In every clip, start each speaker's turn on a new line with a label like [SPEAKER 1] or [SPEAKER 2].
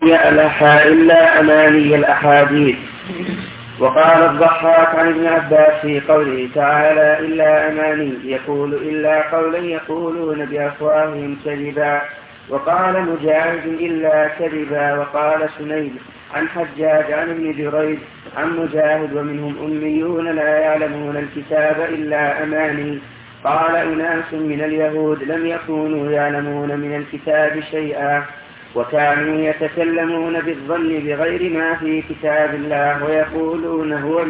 [SPEAKER 1] يألها إلا أماني الأحاديث. وقال الضحاك عن ابن عباس في قوله تعالى إلا أماني يقول إلا قولا يقولون بأفواههم كذبا. وقال مجاهد إلا كذبا. وقال سنيد عن حجاج عن ابن جريج عن مجاهد ومنهم أميون لا يعلمون الكتاب إلا أماني. قال أناس من اليهود لم يكونوا يعلمون من الكتاب شيئا وكانوا يتكلمون بالظن بغير ما في كتاب الله ويقولون هو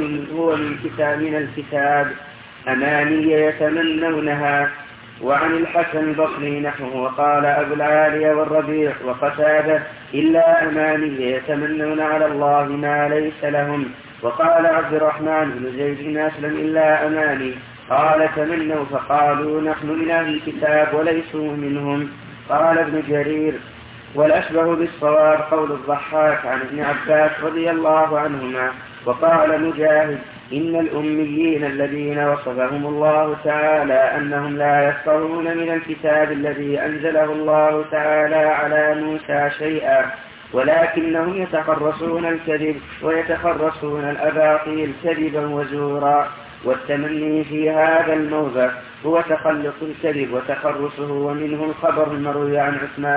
[SPEAKER 1] من الكتاب أماني يتمنونها. وعن الحسن البصري نحوه. وقال أبو العالي والربيع وقتادة إلا أماني يتمنون على الله ما ليس لهم. وقال عبد الرحمن بن زيد بن أسلم إلا أماني قال تمنوا فقالوا نحن من أهل الكتاب وليسوا منهم. قال ابن جرير والأشبه بالصواب قول الضحاك عن ابن عباس رضي الله عنهما. وقال مجاهد إن الأميين الذين وصفهم الله تعالى أنهم لا يفقهون من الكتاب الذي أنزله الله تعالى على موسى شيئا ولكنهم يتخرصون الكذب ويتخرصون الأباطيل كذبا وزورا. والتمني في هذا الموضع هو تخلق الكذب وتخرصه. ومنه الخبر المروي عن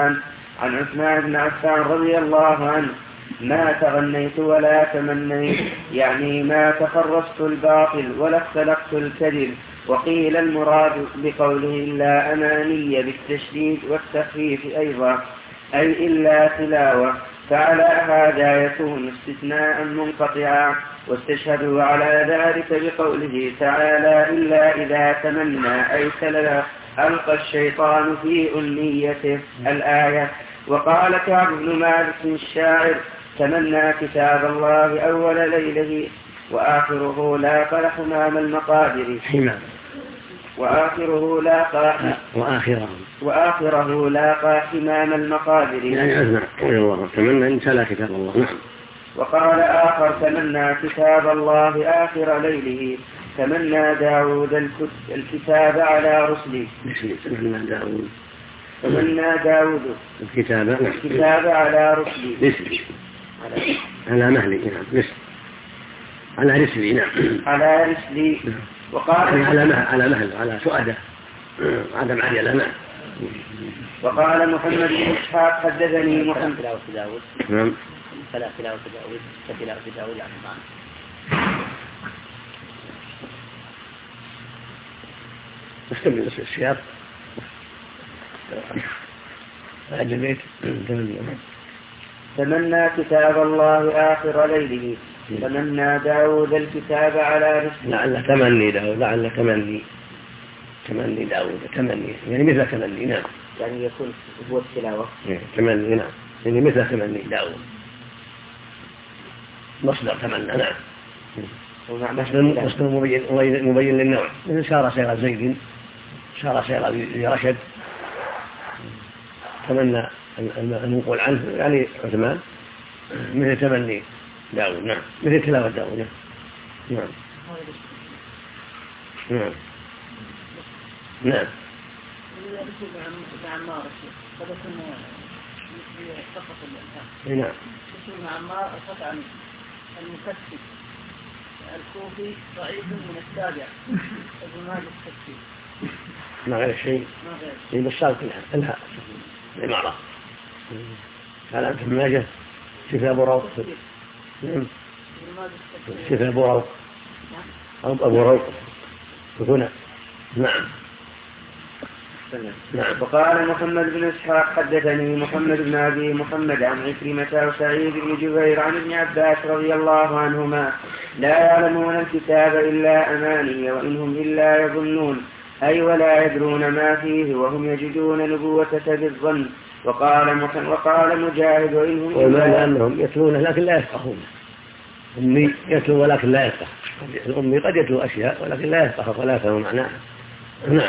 [SPEAKER 1] عثمان بن عفان رضي الله عنه ما تغنيت ولا تمنيت يعني ما تخرصت الباطل ولا اختلقت الكذب. وقيل المراد بقوله إلا أماني بالتشديد والتخفيف أيضا أي إلا تلاوة. فعلى هذا يكون استثناء منقطعا. واستشهدوا على ذلك بقوله تعالى إلا إذا تمنى أي تلا ألقى الشيطان في أمنيته الآية. وقال كعب بن مالك الشاعر تمنى كتاب الله أول ليله وآخره لاقى حمام المقادر وآخره لاقى حمام المقادر
[SPEAKER 2] يعني عزنا الله تمنى إن تلا كتاب الله. نعم.
[SPEAKER 1] وقال آخر تمنى كتاب الله آخر ليله تمنى داود الكتاب على رسله. تمنى داود الكتاب على رسله
[SPEAKER 2] على مهلي. نعم. على رسلي. نعم.
[SPEAKER 1] على رسلي. وقال
[SPEAKER 2] على مهل على سؤاده عدم علي على مهل.
[SPEAKER 1] وقال محمد بن إسحاق حدثني محمد
[SPEAKER 3] تلاوة داود.
[SPEAKER 2] نعم.
[SPEAKER 3] تلاوة داود كتلاوة داود عن معنا.
[SPEAKER 2] استمر السياق بعد البيت.
[SPEAKER 1] تمنى كتاب الله آخر ليله تمنى داود الكتاب على رسله.
[SPEAKER 2] لعل تمني داود تمني داود تمني يعني مثل تمني. نعم.
[SPEAKER 1] يعني يكون هو التلاوة
[SPEAKER 2] تمني. نعم. يعني مثل تمني داود مصدر تمنى. نعم. مصدر مبين للنوع مثل سار سير زيد سار سير رشد. تمنى المنقول عنه يعني عثمان مثل تمني داود. نعم. مثل تلاوة داود. نعم. نعم. نعم. نعم.
[SPEAKER 4] عمار القطع المكسب الكوفي ضعيف من التابع ابن مالك الكسي
[SPEAKER 2] ما غير شيء يبشرك الها العمارة. قال أنت ماجه شفاء أبو روق. شفاء أبو روق أو أبو روق هنا. نعم.
[SPEAKER 1] نعم. وقال محمد بن إسحاق حدثني محمد بن أبي محمد عن عكرمة وسعيد بن جبير عن ابن عباس رضي الله عنهما لا يعلمون الكتاب إلا أماني وإنهم إلا يظنون أي ولا يدرون ما فيه وهم يجدون نبوة بالظن. وقال مجاهد وإنهم
[SPEAKER 2] إلا أنهم يتلون لكن لا يفقهون. أمي يتلو ولكن لا يفقه. الأمي قد يتلو أشياء ولكن لا يفقه ولا يفهم معناها. نعم.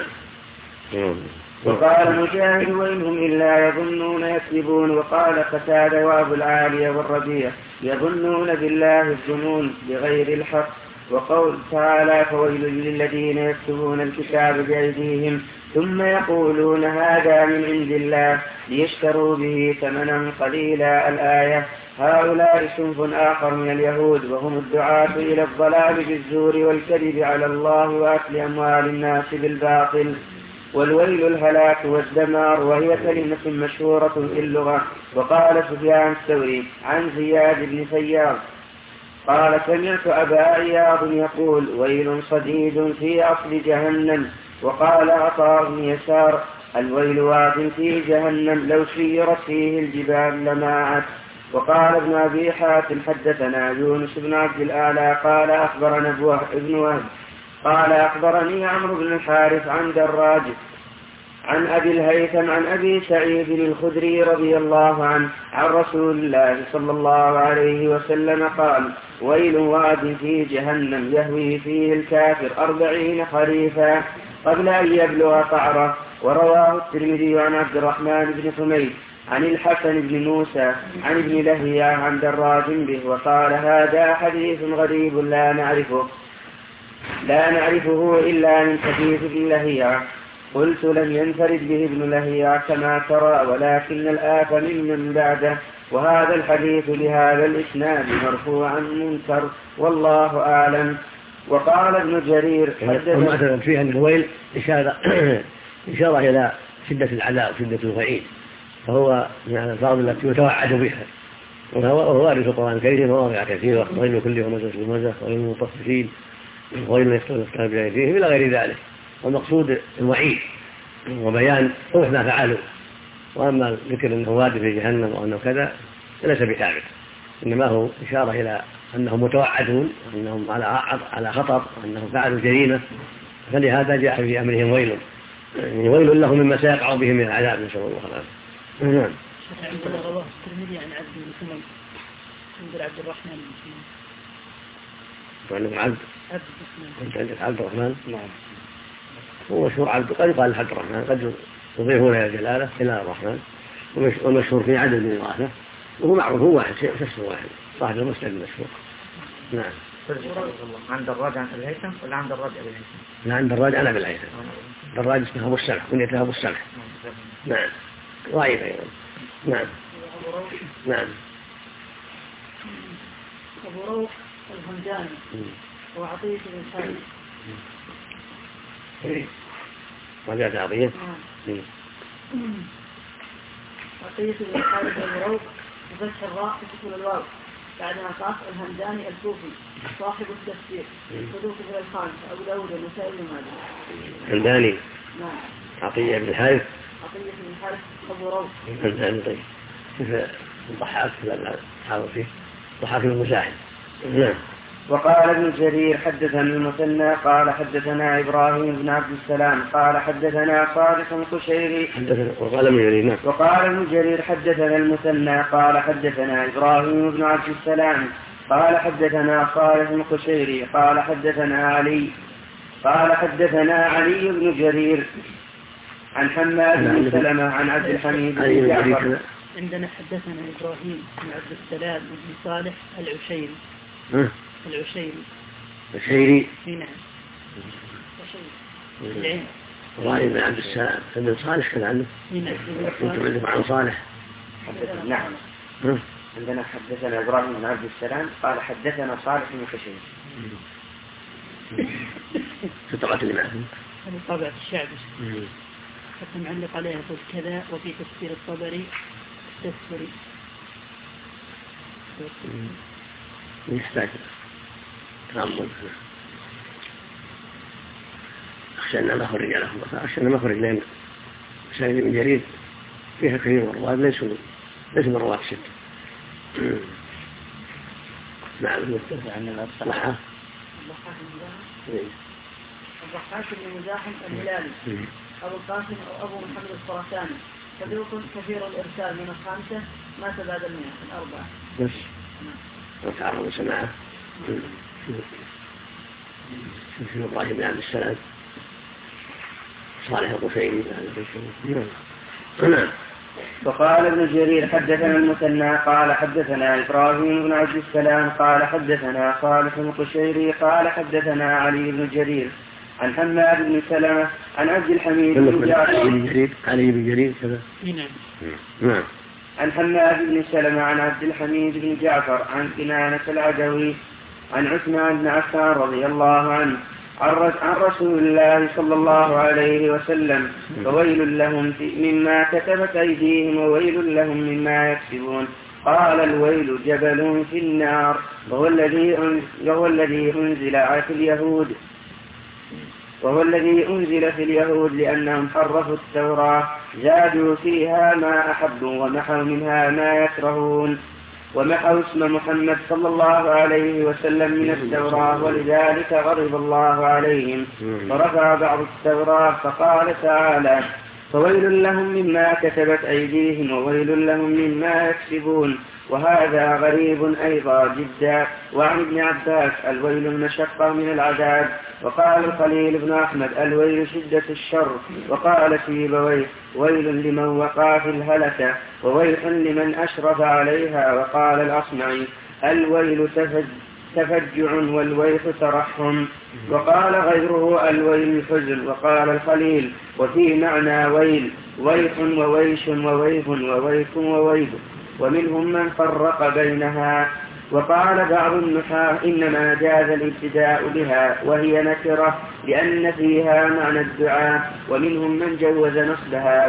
[SPEAKER 1] وقال مجاهد وإنهم إلا يظنون يكذبون. وقال قتادة وأبو العالي والربيع يظنون بالله الظنون بغير الحق. وقول تعالى فويل للذين يكتبون الكتاب بأيديهم ثم يقولون هذا من عند الله ليشتروا به ثمنا قليلا الآية. هؤلاء صنف آخر من اليهود وهم الدعاة إلى الضلال بالزور والكذب على الله وأكل أموال الناس بالباطل. والويل الهلاك والدمار، وهي كلمة مشهورة في اللغة. وقال سفيان الثوري عن زياد بن سيار قال سمعت أبا عياض يقول ويل صديد في أصل جهنم. وقال عطاء بن يسار الويل واد في جهنم لو سيرت فيه الجبال لماعت. وقال ابن أبي حاتم حدثنا يونس بن عبد الأعلى قال أخبرنا ابن وهب قال أخبرني عمرو بن الحارث عن دراج عن أبي الهيثم عن أبي سعيد الخدري رضي الله عنه عن رسول الله صلى الله عليه وسلم قال ويل واد في جهنم يهوي فيه الكافر 40 خريفا قبل أن يبلغ قعره. ورواه الترمذي عن عبد الرحمن بن حميد عن الحسن بن موسى عن ابن لهيعة عن دراج به وقال هذا حديث غريب لا نعرفه إلا من حديث ابن لهيعة. قلت لم ينفرد به ابن لهيعة كما ترى ولكن الآف ممن بعده. وهذا الحديث بهذا الإسناد مرفوعا منكر والله أعلم. وقال ابن جرير
[SPEAKER 2] حدثنا فيها أن الويل إشارة إلى شدة العذاب وشدة الوعيد، فهو من الألفاظ التي يتوعد بها، وهو وارد في القرآن الكريم مواضع كثيرة ويل كل همزة لمزة ويل للمطففين ويل يكتب الكتاب بأيديهم إلى غير ذلك. والمقصود الوعيد وبيان قبح ما فعلوا. وأما ذكر أنه واد في جهنم وأنه كذا ليس بثابت، إنما هو إشارة إلى أنهم متوعدون وأنهم على خطر وأنهم فعلوا جريمة، فلهذا جاء في أمرهم ويل، يعني ويل لهم مما سيقع بهم من العذاب نسأل الله العافية. نعم.
[SPEAKER 4] عندنا رواه الترمذي عن عبد بن سمي عند عبد الرحمن بن
[SPEAKER 2] سمي. عبد أنت عندك عبد الرحمن؟
[SPEAKER 3] نعم.
[SPEAKER 2] هو مشهور عبد، قد يقال عبد الرحمن، قد يضيفون إلى جلاله إلى الرحمن، ومشهور في عدد من الرافع، وهو معروف هو واحد شخص واحد صاحب المسند المشهور. نعم.
[SPEAKER 3] عند الراجع عن الهيثم ولا عند الراجع أبي الهيثم؟
[SPEAKER 2] لا، عند الراجع أنا بالهيثم. الراجع اسمه أبو السمح كنيته أبو السمح. نعم. ضعيف أيضا. نعم. نعم.
[SPEAKER 4] أبو روح الهمداني وعطية بن خالد.
[SPEAKER 2] وجاءت عطية.
[SPEAKER 4] عطية بن خالد أبو روح بفتح الراء وسكون الواو بعدها قاف الهمداني الكوفي صاحب التفسير صدوق في الخامسة أبو داود والنسائي بن ماجه.
[SPEAKER 2] الهمداني.
[SPEAKER 4] نعم.
[SPEAKER 2] عطية بن الحارث.
[SPEAKER 4] عطية بن الحارث أبو روح.
[SPEAKER 2] الهمداني. طيب. كيف الضحاك لا حاول فيه ضحاك بن مزاحم. نعم.
[SPEAKER 1] وقال ابن جرير حدثنا المثنى قال حدثنا إبراهيم بن عبد السلام قال حدثنا صالح القشيري وقال ابن جرير حدثنا المثنى قال حدثنا إبراهيم بن عبد السلام قال حدثنا صالح القشيري قال حدثنا علي بن جرير عن حماد بن سلمة عن عبد الحميد بن جعفر.
[SPEAKER 4] عندنا حدثنا إبراهيم بن عبد السلام بن صالح العشيري.
[SPEAKER 2] العشيري.
[SPEAKER 4] نعم. العين.
[SPEAKER 2] إبراهيم بن عبد السلام بن صالح كان عنه. نعم. عن صالح.
[SPEAKER 1] نعم. عندنا حدثنا إبراهيم بن عبد السلام قال حدثنا صالح بن كشير.
[SPEAKER 2] في الطبعة اللي معه.
[SPEAKER 4] هذه طبعة الشعب. حتى معلق عليها يقول كذا وفي تفسير الطبري تفسيري.
[SPEAKER 2] يحتاج تأمل. أخشى أن ما خرج لهم، أخشى أن ما خرج لهم سعيد بن جرير فيها كثير من الرواة ليسوا من الرواة الستة. نعم.
[SPEAKER 4] الضحاك بن مزاحم الهلالي أبو القاسم أو أبو محمد الخراساني صدوق كثير الإرسال من الخامسة مات بعد 104.
[SPEAKER 2] بس وتعرض سماعه في إبراهيم بن عبد السلام صالح القشيري. نعم.
[SPEAKER 1] وقال ابن جرير حدثنا المثنى قال حدثنا إبراهيم بن عبد السلام قال حدثنا صالح القشيري قال حدثنا علي بن جرير عن حماد بن سلمة عن عبد الحميد بن جعفر
[SPEAKER 2] علي بن جرير كذا. نعم.
[SPEAKER 1] عن حماد بن سلمة عن عبد الحميد بن جعفر عن كنانة العدوي عن عثمان بن عفان رضي الله عنه عن رسول الله صلى الله عليه وسلم فويل لهم مما كتبت أيديهم وويل لهم مما يكسبون. قال الويل جبل في النار وهو الذي أنزل في اليهود لأنهم حرفوا التوراة زادوا فيها ما أحبوا ومحوا منها ما يكرهون ومحوا اسم محمد صلى الله عليه وسلم من التوراة ولذلك غضب الله عليهم فرفع بعض التوراة فقال تعالى فويل لهم مما كتبت أيديهم وويل لهم مما يكسبون. وهذا غريب أيضا جدا. وعن ابن عباس الويل المشقة من العذاب. وقال الخليل بن أحمد الويل شدة الشر. وقال سيبويه ويل لمن وقع في الهلكة وويل لمن أشرف عليها. وقال الأصمعي الويل تفجع والويح ترحم. وقال غيره الويل الحزن. وقال الخليل وفي معنى ويل ويح وويش وويح وويح وويل ومنهم من فرق بينها. وقال بعض النحاة إنما جاز الابتداء بها وهي نكرة لأن فيها معنى الدعاء. ومنهم من جوز نصبها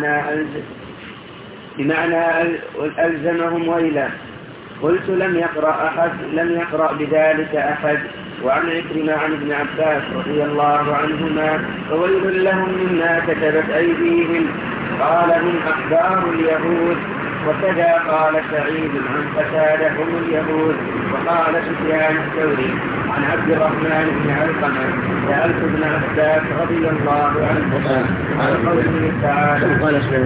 [SPEAKER 1] بمعنى ألزمهم ويلا. قلت لم يقرأ بذلك أحد. وعن عكرمة عن ابن عباس رضي الله عنهما فويل لهم مما كتبت أيديهم قال من أخبار اليهود. وكذا قال سعيد عن قتادة هم اليهود. وقال سفيان الثوري عن عبد الرحمن بن علقمة سألت ابن عباس رضي الله عنه عن قوله تعالى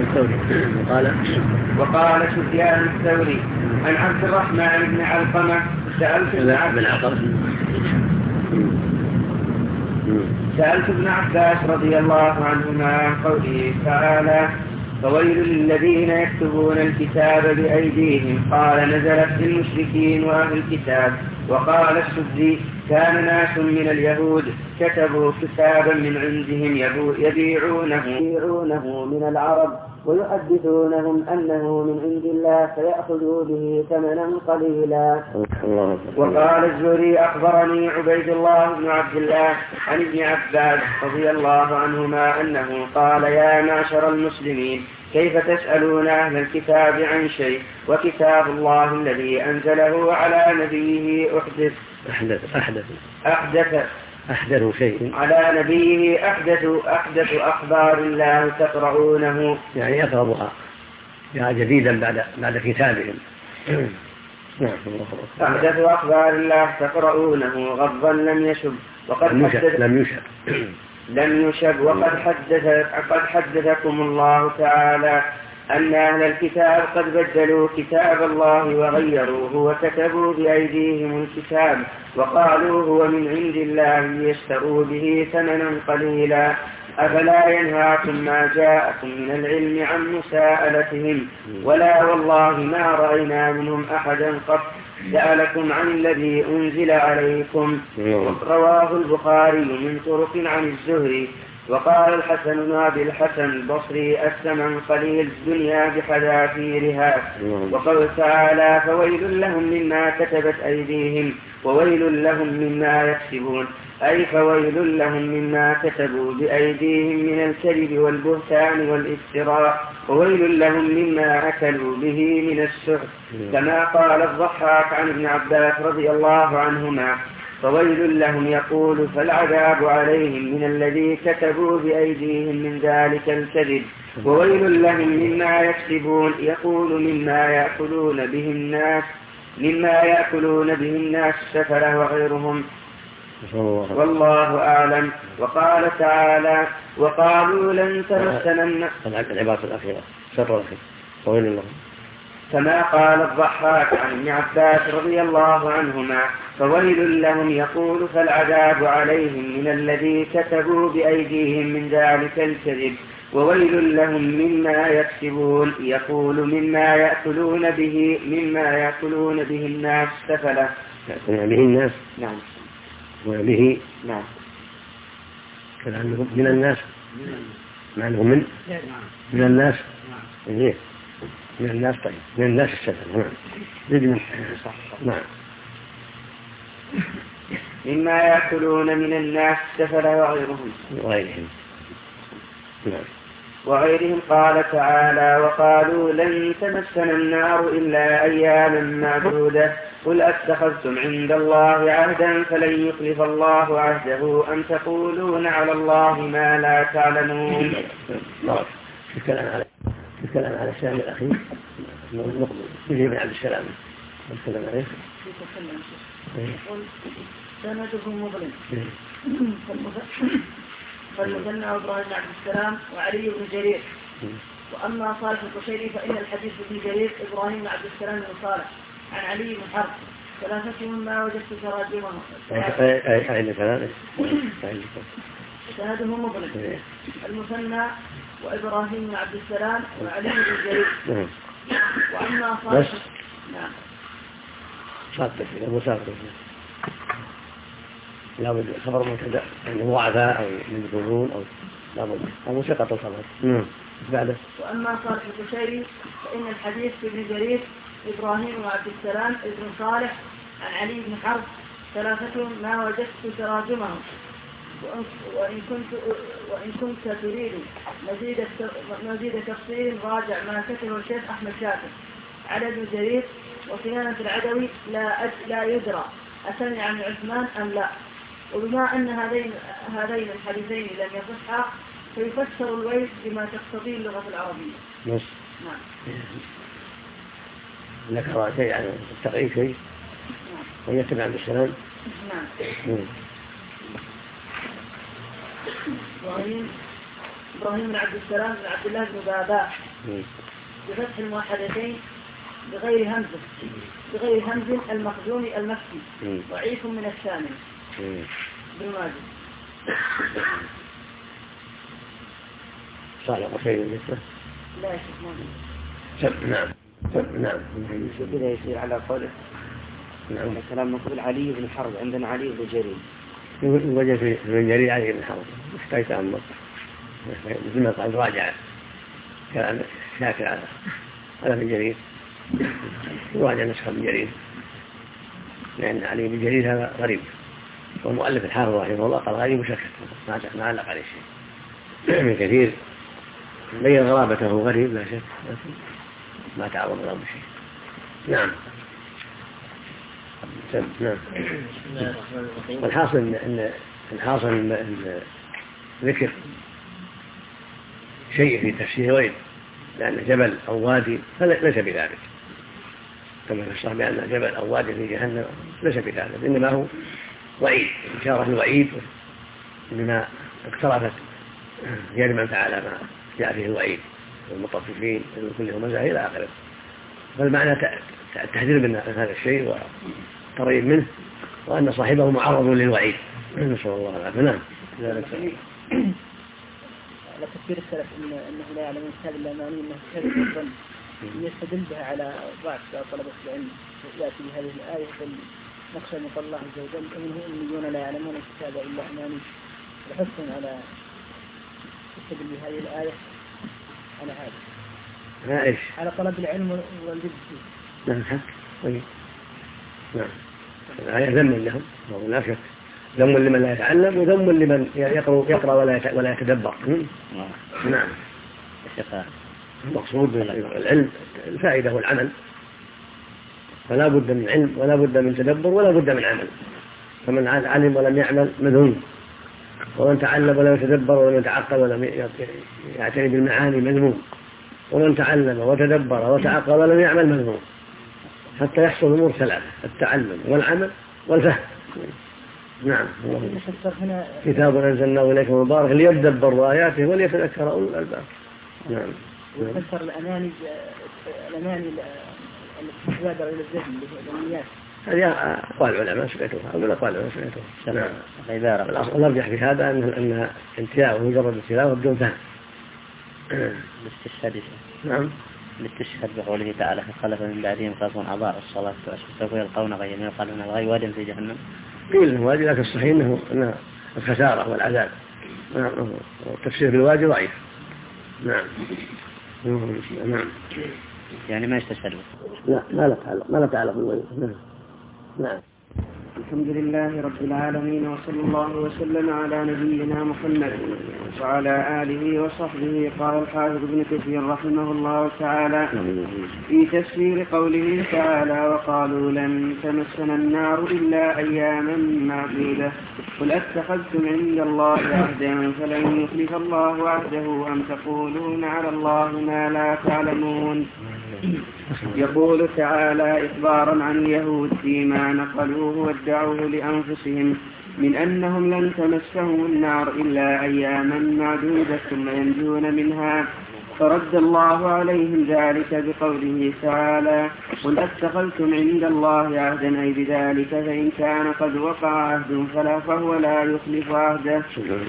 [SPEAKER 1] وقال سفيان الثوري عن عبد الرحمن بن علقمة سألت ابن عباس رضي الله عنهما عن قوله تعالى فويل للذين يكتبون الكتاب بأيديهم قال نزلت في المشركين وأهل الكتاب. وقال السدي كان ناس من اليهود كتبوا كتابا من عندهم يبيعونه من العرب ويحدثونهم أنه من عند الله فيأخذوا به ثمنا قليلا. وقال الزهري أخبرني عبيد الله بن عبد الله عن ابن عباس رضي الله عنهما أنه قال يا معشر المسلمين كيف تسألون أهل الكتاب عن شيء وكتاب الله الذي أنزله على نبيه
[SPEAKER 2] أحدث شيء
[SPEAKER 1] على نبيه أحدث أخبار الله تقرؤونه
[SPEAKER 2] يعني يقرأها يعني جديدا بعد كتابهم.
[SPEAKER 1] أحدث أخبار الله تقرؤونه غضا لم يشب وقد حدثكم الله تعالى أن أهل الكتاب قد بدلوا كتاب الله وغيروه وكتبوا بأيديهم الكتاب وقالوا هو من عند الله ليشتروا به ثمنا قليلا. أفلا ينهاكم ما جاءكم من العلم عن مساءلتهم ولا والله ما رأينا منهم أحدا قط سألكم عن الذي أنزل عليكم. رواه البخاري من طرق عن الزهري. وقال الحسن بن أبي الحسن البصري الثمن قليل الدنيا بحذافيرها. وقال تعالى فويل لهم مما كتبت أيديهم وويل لهم مما يكسبون أي فويل لهم مما كتبوا بأيديهم من الكذب والبهتان والافتراء وويل لهم مما أكلوا به من السحت. كما قال الضحاك عن ابن عباس رضي الله عنهما فويل لهم يقول فالعذاب عليهم من الذي كتبوا بأيديهم من ذلك الكذب وويل لهم مما يكسبون يقول مما يأكلون به الناس السفلة وغيرهم والله أعلم. وقال تعالى وقالوا لن تمسنا
[SPEAKER 2] العبارة الأخيرة شر وويل لهم
[SPEAKER 1] كما قال الضحاك عن ابن عباس رضي الله عنهما فويل لهم يقول فالعذاب عليهم من الذي كتبوا بأيديهم من ذلك الكذب وويل لهم مما يكسبون يقول مما يأكلون به الناس سفلا.
[SPEAKER 2] يأكلون به الناس.
[SPEAKER 1] نعم.
[SPEAKER 2] وبه.
[SPEAKER 1] نعم.
[SPEAKER 2] كلامهم من الناس. مع أنه من الناس. إيه. من الناس. طيب من الناس السفل. نعم.
[SPEAKER 1] مما يأكلون من الناس سفل وغيرهم قال تعالى وقالوا لن تمسنا النار إلا أياما معدودة قل أتخذتم عند الله عهدا فلن يخلف الله عهده أم تقولون على الله ما لا تعلمون.
[SPEAKER 2] الكلام على السلام الأخير نقضي يجيب عبد السلام السلام عليه
[SPEAKER 4] سنده مظلم فالمثنى إبراهيم بن عبد السلام وعلي بن جرير. وأما صالح القشيري فإن الحديث بن جرير إبراهيم بن عبد السلام بن صالح عن علي بن حرب ثلاثتهم ما وجدت تراجمهم. سنده مظلم المثنى وإبراهيم بن عبد السلام وعلي بن جرير. وأما صالح نعم
[SPEAKER 2] لا بد خبر مبتدا يعني ضعفاء او مجهولون او لا بد او سقط الخبر. بعده.
[SPEAKER 4] واما صالح القشيري فان الحديث في ابن جرير ابراهيم بن عبد السلام ابن صالح عن علي بن حرب ثلاثه ما وجدت تراجمهم. وان كنت تريد مزيد تفصيل راجع ما كتبه الشيخ احمد شاكر على ابن جرير وصيانة العدوي لا يدرى أسمع عن عثمان أم لا. وبما أن هذين الحديثين لم يصحا فيفسر الويل بما تقتضيه اللغة العربية.
[SPEAKER 2] نعم. ذكر شيء عن التقييد شيء. نعم. ويتبع عبد السلام.
[SPEAKER 4] نعم. إبراهيم بن عبد السلام بن عبد الله بن بابا بفتح الموحدتين بغير همز المخزومي المكي ضعيف من الثامن بن ماجه.
[SPEAKER 2] صالح وخير مثله
[SPEAKER 4] لا يشوف
[SPEAKER 2] نعم
[SPEAKER 1] كذا يصير على قوله.
[SPEAKER 2] نعم.
[SPEAKER 1] الكلام مقبل علي بن حرب عندنا علي بن جرير
[SPEAKER 2] وجه في ابن جرير علي بن حرب محتاج تأمل مثل ما قال راجع كلام شاكر على ابن جرير وراجع نسخة ابن جرير لأن علي بن جرير هذا غريب والمؤلف الحافظ رحمه الله قال غريب وسكت ما علق عليه شيء. ابن كثير بين غرابته غريب لا شك ما تعرض له بشيء. نعم. والحاصل ان ذكر شيء في تفسير ويل لأن جبل أو وادي ليس بذلك كما في الصحيح بأن جبل أو وادي في جهنم ليس بذلك إنما هو وعيد إشارة الوعيد بما اقترفت يد من فعل ما جاء فيه الوعيد والمطففين كل همزة إلى آخره. فالمعنى التحذير من هذا الشيء وترغيب منه وأن صاحبه معرض للوعيد. نسأل الله العافية. نعم.
[SPEAKER 4] على تفسير السلف أنه لا يعلمون كتاب الأماني أنه كتاب الظن يستدل بها على ضعف طلبة العلم يأتي بهذه الآية نخشى من الله عز وجل ومنهم أميون لا يعلمون الكتاب إلا أماني وحثهم على يستدل بهذه الآية على هذا على طلب العلم والجد فيه.
[SPEAKER 2] نعم حق. نعم. الآية ذم لهم لا شك ذم لمن لا يتعلم وذم لمن يقرأ ولا يتدبر. نعم. المقصود العلم الفائدة والعمل فلا بد من علم ولا بد من تدبر ولا بد من عمل. فمن علم ولم يعمل مذموم ومن تعلم ولم يتدبر ولم يتعقل ولم يعتني بالمعاني مذموم ومن تعلم وتدبر وتعقل ولم يعمل مذموم حتى يحصل الأمور ثلاثة التعلم والعمل والفهم. نعم. كتاب أنزلناه إليك مبارك ليدبروا آياته وليتذكر أولو الألباب. نعم.
[SPEAKER 4] وفسر الأماني التي تبادر إلى الذهن الأمنيات.
[SPEAKER 2] هذه أقوال العلماء سمعتها أقول أقوال العلماء سمعتها. نعم. الأصل الأرجح في هذا أن انتهاء مجرد التلاوة بدون فهم
[SPEAKER 5] الاستشهاد.
[SPEAKER 2] نعم.
[SPEAKER 5] الاستشهاد بقوله تعالى فخلف من بعدهم خلف أضاعوا الصلاة وسوف يلقون غيا يقال من الغي واد في جهنم.
[SPEAKER 2] قيل وادي، لكن الصحيح أنه الخسارة والعذاب. التفسير بالوادي ضعيف. نعم. نعم.
[SPEAKER 5] يعني ما يستشهد.
[SPEAKER 2] لا ما لا تعلق بالوادي. نعم.
[SPEAKER 1] الحمد لله رب العالمين، وصلى الله وسلم على نبينا محمد وعلى آله وصحبه. قال الحافظ ابن كثير رحمه الله تعالى في تفسير قوله تعالى وقالوا لن تمسنا النار إلا أياما معدودة قل أتخذتم عند الله عهدا فلن يخلف الله عهده أم تقولون على الله ما لا تعلمون. يقول تعالى إخبارا عن اليهود فيما نقلوه وادعوه لأنفسهم من أنهم لن تمسهم النار إلا أياما معدودة ثم ينجون منها، فرد الله عليهم ذلك بقوله تعالى قل أتخذتم عند الله عهدا أي بذلك فإن كان قد وقع عهد فهو لا يخلف عهده،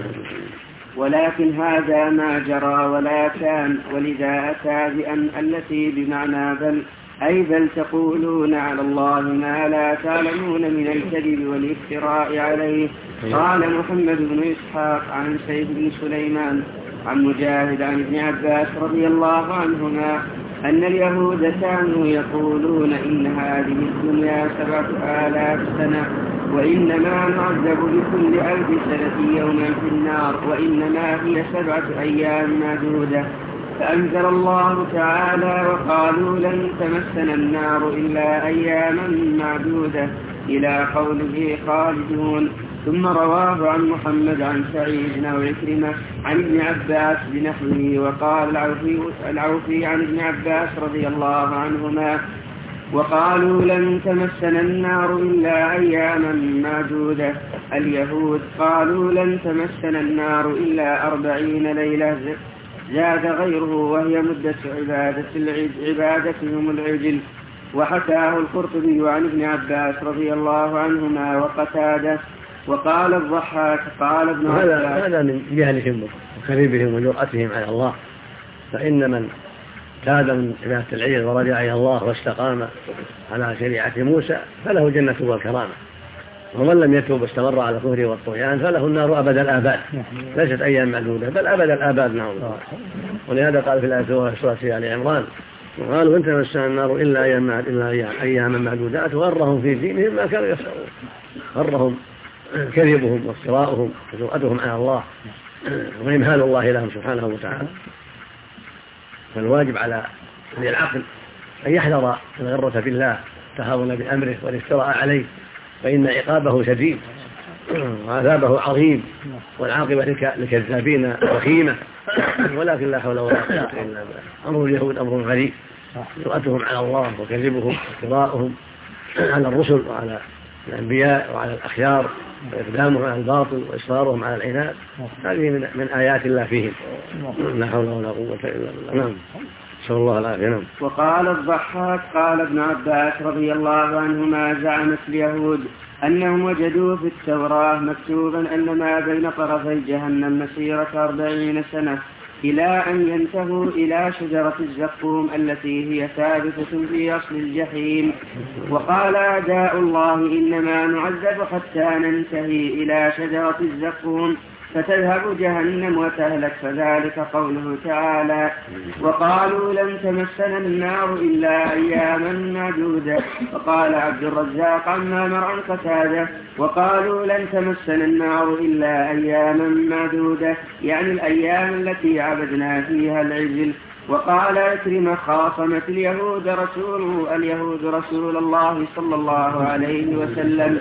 [SPEAKER 1] ولكن هذا ما جرى ولا كان، ولذا أتى بأن التي بمعنى بل أي بل تقولون على الله ما لا تعلمون من الكذب والافتراء عليه. قال محمد بن إسحاق عن سيد بن سليمان عن مجاهد عن ابن عباس رضي الله عنهما أن اليهود كانوا يقولون إن هذه الدنيا 7000 سنة وإنما نعذب بكل 1000 سنة يوما في النار وإنما هي 7 أيام معدودة. فأنزل الله تعالى وقالوا لن تمسنا النار إلا أياما معدودة إلى قوله خالدون. ثم رواه عن محمد عن سعيد أو عكرمة عن ابن عباس بنحوه. وقال العوفي عن ابن عباس رضي الله عنهما وقالوا لن تمسنا النار إلا أياما معدودة. اليهود قالوا لن تمسنا النار إلا 40 ليلة زاد غيره وهي مدة عبادتهم العجل. وحكاه القرطبي عن ابن عباس رضي الله عنهما وقتاده. وقال الضحاك قال ابن عباس
[SPEAKER 2] هذا من جهلهم وكذبهم وجرأتهم على الله، فإن من تاب من عبادة العجل ورجع إلى الله واستقام على شريعة موسى فله جنة والكرامة، ومن لم يتوب واستمر على كفره والطغيان فله النار أبد الآباد ليست أيام معدودة بل أبد الآباد. نعم. ولهذا قال في الآية سورة آل عمران وقالوا إن تمسنا النار إلا أياما معدودات وغرهم في دينهم ما كانوا يفترون. غرهم كذبهم وافتراؤهم وجرأتهم على الله وإمهال الله لهم سبحانه وتعالى. فالواجب على ذي العقل أن يحذر الغرة بالله التهاون بأمره والافتراء عليه، فإن عقابه شديد وعذابه عظيم والعاقبة للكذابين وخيمة. ولكن لا حول ولا قوة إلا بالله. أمر اليهود أمر غريب، جرأتهم على الله وكذبهم وافتراؤهم على الرسل وعلى الأنبياء وعلى الأخيار وإقدامهم على الباطل وإصرارهم على العناد، هذه من آيات الله فيهم. لا حول ولا قوة إلا بالله. نعم. صلى الله عليه وسلم.
[SPEAKER 1] وقال الضحاك قال ابن عباس رضي الله عنهما زعمت اليهود أنهم وجدوا في التوراة مكتوبا أن ما بين طرفي جهنم مسيرة 40 سنة إلى أن ينتهوا إلى شجرة الزقوم التي هي ثابتة في أصل الجحيم. وقال أعداء الله إنما نعذب حتى ننتهي إلى شجرة الزقوم فتذهب جهنم وتهلك، فذلك قوله تعالى وقالوا لن تمسنا النار إلا أياما معدودة. وقال عبد الرزاق عن معمر عن قتادة وقالوا لن تمسنا النار إلا أياما معدودة يعني الأيام التي عبدنا فيها العجل. وقال عكرمة خاصمت اليهود رسول الله صلى الله عليه وسلم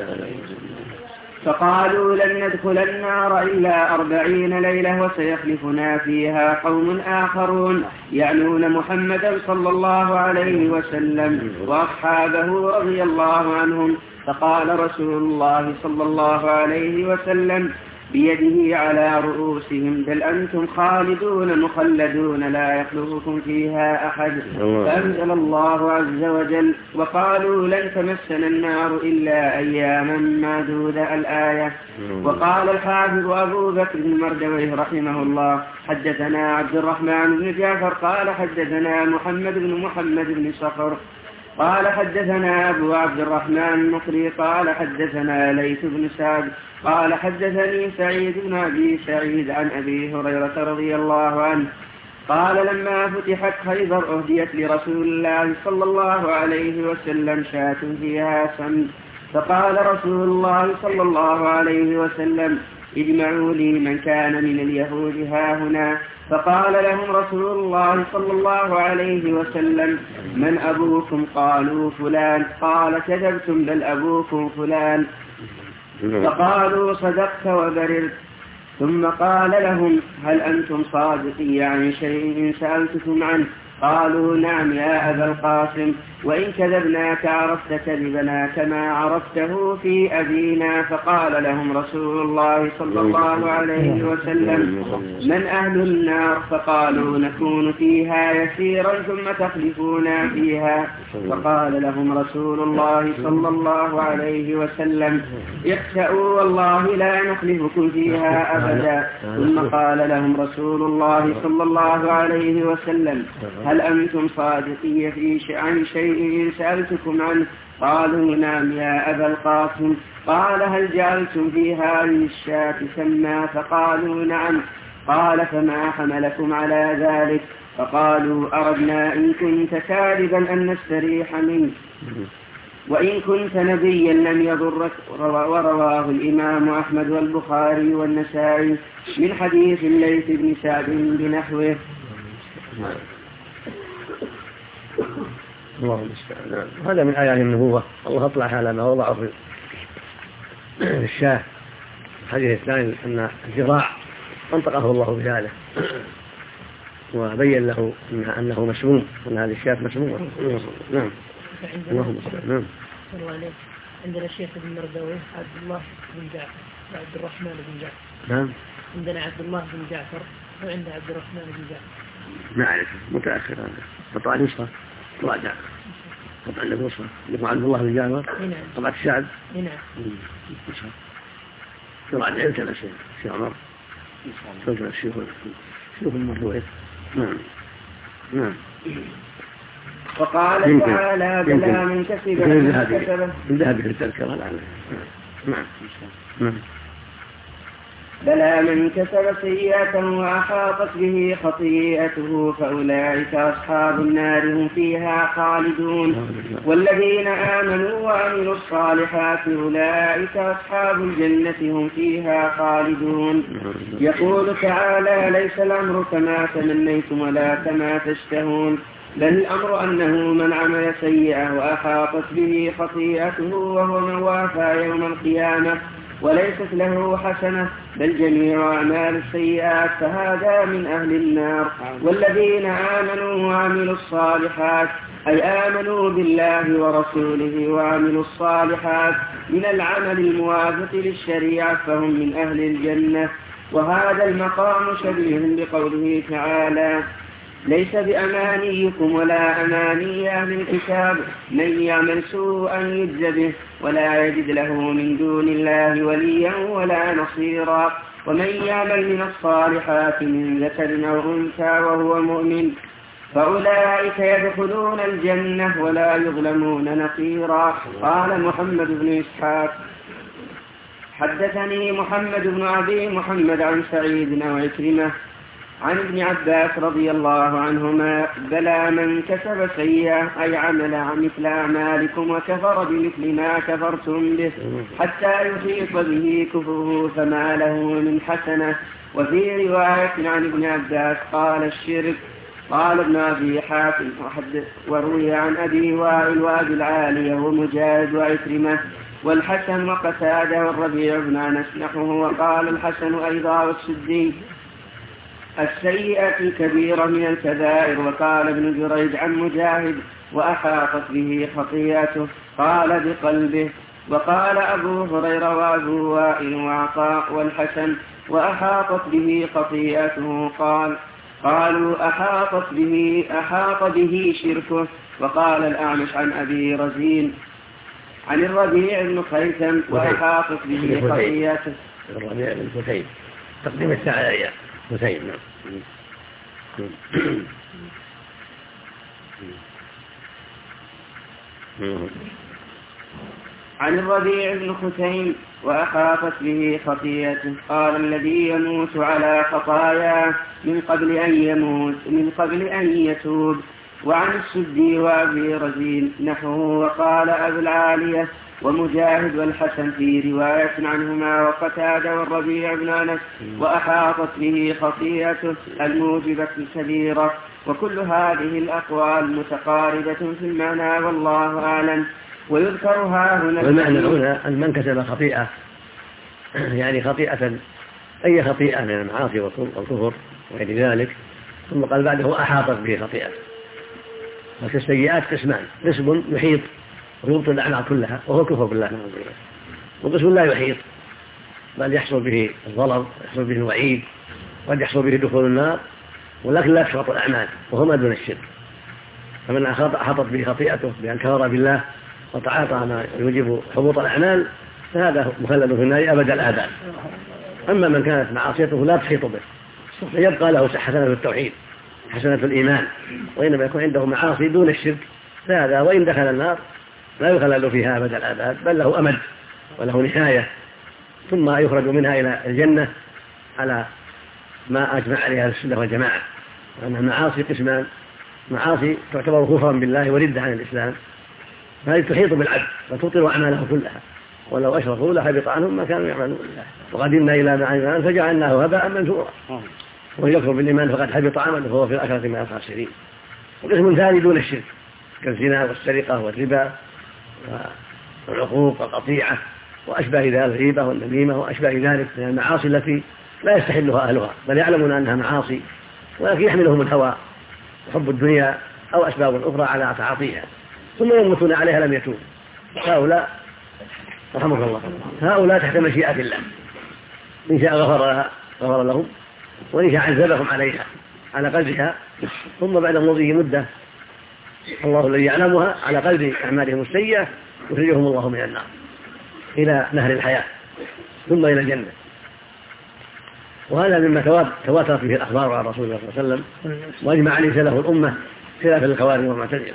[SPEAKER 1] فقالوا لن ندخل النار إلا 40 ليلة وسيخلفنا فيها قوم آخرون يعنون محمدا صلى الله عليه وسلم وأصحابه رضي الله عنهم. فقال رسول الله صلى الله عليه وسلم بيده على رؤوسهم بل أنتم خالدون مخلدون لا يخلفكم فيها أحد. فأنزل الله عز وجل وقالوا لن تمسنا النار إلا أياما معدودة الآية. وقال الحافظ أبو بكر بن مردويه رحمه الله حدثنا عبد الرحمن بن جعفر قال حدثنا محمد بن صخر قال حدثنا أبو عبد الرحمن المقري قال حدثنا ليث بن سعد قال حدثني سعيد بن أبي سعيد عن أبي هريرة رضي الله عنه قال لما فتحت خيبر أهديت لرسول الله صلى الله عليه وسلم شاة فيها سمن فقال رسول الله صلى الله عليه وسلم اجمعوا لي من كان من اليهود هاهنا. فقال لهم رسول الله صلى الله عليه وسلم من أبوكم؟ قالوا فلان. قال كذبتم بل أبوكم فلان. فقالوا صدقت وبررت. ثم قال لهم هل أنتم صادقي عن شيء سألتكم عنه؟ قالوا نعم يا أبا القاسم وإن كذبناك عرفت كذبنا كما عرفته في أبينا. فقال لهم رسول الله صلى الله عليه وسلم من أهل النار؟ فقالوا نكون فيها يسيرا ثم تخلفونا فيها. فقال لهم رسول الله صلى الله عليه وسلم اخسأوا والله لا نخلفكم فيها أبدا. ثم قال لهم رسول الله صلى الله عليه وسلم هل أنتم صادقي عن شيء سألتكم عنه؟ قالوا نعم يا أبا القاسم. قال هل جعلتم في هذه الشاة سما؟ فقالوا نعم. قال فما حملكم على ذلك؟ فقالوا أردنا إن كنت كاذبا أن نستريح منك وإن كنت نبيا لم يضرك. ورواه الإمام أحمد والبخاري والنسائي من حديث الليث بن سعد بنحوه.
[SPEAKER 2] الله المستعان. هذا من آيات النبوة. الله أطلع على ما وضعه في الشاه. الحديث الثاني أن الذراع أنطقه الله بهذا وبين له أنه مسموم وأن هذه الشاة مسمومة. نعم. الله المستعان. نعم.
[SPEAKER 4] عندنا الشيخ ابن مردويه عبد الله بن جعفر وعبد الرحمن بن جعفر.
[SPEAKER 2] نعم.
[SPEAKER 4] عندنا عبد الله بن جعفر وعند عبد الرحمن بن جعفر.
[SPEAKER 2] ما أعرف متأخر هذا. قطع نصفه راجع قطع نصفه يقول عبد الله بن جعفر طبعة السعد.
[SPEAKER 4] نعم.
[SPEAKER 2] راجع يمتنى شيخ عمر يمتنى الشيخ المردويه. نعم. نعم.
[SPEAKER 1] وقال تعالى بلا من كسب
[SPEAKER 2] من ذهب في التذكرة الآن. نعم.
[SPEAKER 1] بلى من كسب سيئة وأحاطت به خطيئته فأولئك أصحاب النار هم فيها خالدون. والذين آمنوا وعملوا الصالحات أولئك أصحاب الجنة هم فيها خالدون. يقول تعالى ليس الأمر كما تمنيتم ولا كما تشتهون بل الأمر أنه من عمل سيئة وأحاطت به خطيئته وهو من وافى يوم القيامة وليست له حسنة بل جميع أعمال السيئات فهذا من أهل النار. والذين آمنوا وعملوا الصالحات أي آمنوا بالله ورسوله وعملوا الصالحات من العمل الموافق للشريعة فهم من أهل الجنة. وهذا المقام شبيه بقوله تعالى ليس بأمانيكم ولا أماني أهل الكتاب من يعمل سوءا يجز به ولا يجد له من دون الله وليا ولا نصيرا. ومن يعمل من الصالحات من ذكر أو أنثى وهو مؤمن فأولئك يدخلون الجنة ولا يظلمون نقيرا. قال محمد بن إسحاق حدثني محمد بن أبي محمد عن سعيد وعكرمة عن ابن عباس رضي الله عنهما بلى من كسب سيئة أي عمل مثل أعمالكم وكفر بمثل ما كفرتم به حتى يحيط به كفره فما له من حسنة. وفي رواية عن ابن عباس قال الشرك. قال ابن أبي حاتم وروي عن أبي وائل وأبي العالية ومجاهد وعكرمة والحسن وقتادة والربيع بن أنس نحوه. وقال الحسن أيضا والسدي السيئة الكبيرة من الكبائر. وقال ابن جريج عن مجاهد وأحاطت به خطيئته قال بقلبه. وقال أبو هريرة وأبو وائل وعطاء والحسن وأحاطت به خطيئته قالوا أحاط به شركه. وقال الأعمش عن أبي رزين عن الربيع بن خيثم وأحاطت به خطيئته.
[SPEAKER 2] الربيع بن خيثم تقديم الساعة خيثم.
[SPEAKER 1] عن الربيع بن خثيم وأحاطت به خطيئته. قال الذي يموت على خطاياه من قبل أن يتوب. وعن السدي وأبي رزين نحوه. وقال أبو العالية ومجاهد والحسن في رواية عنهما وقتادة والربيع بن أنس وأحاطت به خطيئته الموجبة الكبيرة. وكل هذه الأقوال متقاربة في المعنى والله أعلم. ويذكر ها هنا
[SPEAKER 2] والمعنى هنا أن من كسب خطيئة يعني خطيئة أي خطيئة من المعاصي والكفر وغير ذلك ثم قال بعده أحاطت به خطيئة. فالسيئات قسمان: قسم يحيط ويبطل الأعمال كلها وهو الكفر بالله، وقسم لا يحيط بل يحصل به الضرر، يحصل به الوعيد، قد يحصل به دخول النار ولكن لا تحبط الأعمال وهو ما دون الشرك. فمن أحاطت به خطيئته بأن كفر بالله وتعاطى ما يوجب حبوط الأعمال فهذا مخلد في النار أبد الآباد. أما من كانت معاصيته لا تحيط به فيبقى له حسنة التوحيد، حسنة الإيمان، وإنما يكون عنده معاصي دون الشرك فهذا وإن دخل النار لا يخلد فيها أبد الآباد بل له أمد وله نهاية، ثم يخرج منها إلى الجنة على ما أجمع عليها السنة والجماعة. وأن المعاصي قسمان: معاصي تعتبر كفرا بالله وردة عن الإسلام، فهذه تحيط بالعبد وتبطل أعماله كلها، ولو أشركوا لحبط عنهم ما كانوا يعملون. وقدمنا إلى ما عملوا فجعلناه هباء منثورا. ومن يكفر بالإيمان فقد حبط عمله وهو في الآخرة من الخاسرين. وقسم ثاني دون الشرك كالزنا والسرقة والربا والعقوق والقطيعة وأشباه ذلك، الغيبة والنميمة وأشباه ذلك من المعاصي التي لا يستحلها أهلها بل يعلمون أنها معاصي ولكن يحملهم الهوى وحب الدنيا أو أسباب أخرى على تعاطيها ثم يموتون عليها لم يتوبوا. هؤلاء رحمك الله هؤلاء تحت مشيئة الله، إن شاء غفر لهم وإن شاء عذبهم عليها على قدرها، ثم بعد مضي مدة الله الذي يعلمها على قدر أعمالهم السيئة يخرجهم الله من النار إلى نهر الحياة ثم إلى الجنة. وهذا مما تواترت به الأخبار عن رسول الله صلى الله عليه وسلم وأجمع عليه سلف الأمة خلافا للخوارج والمعتزلة.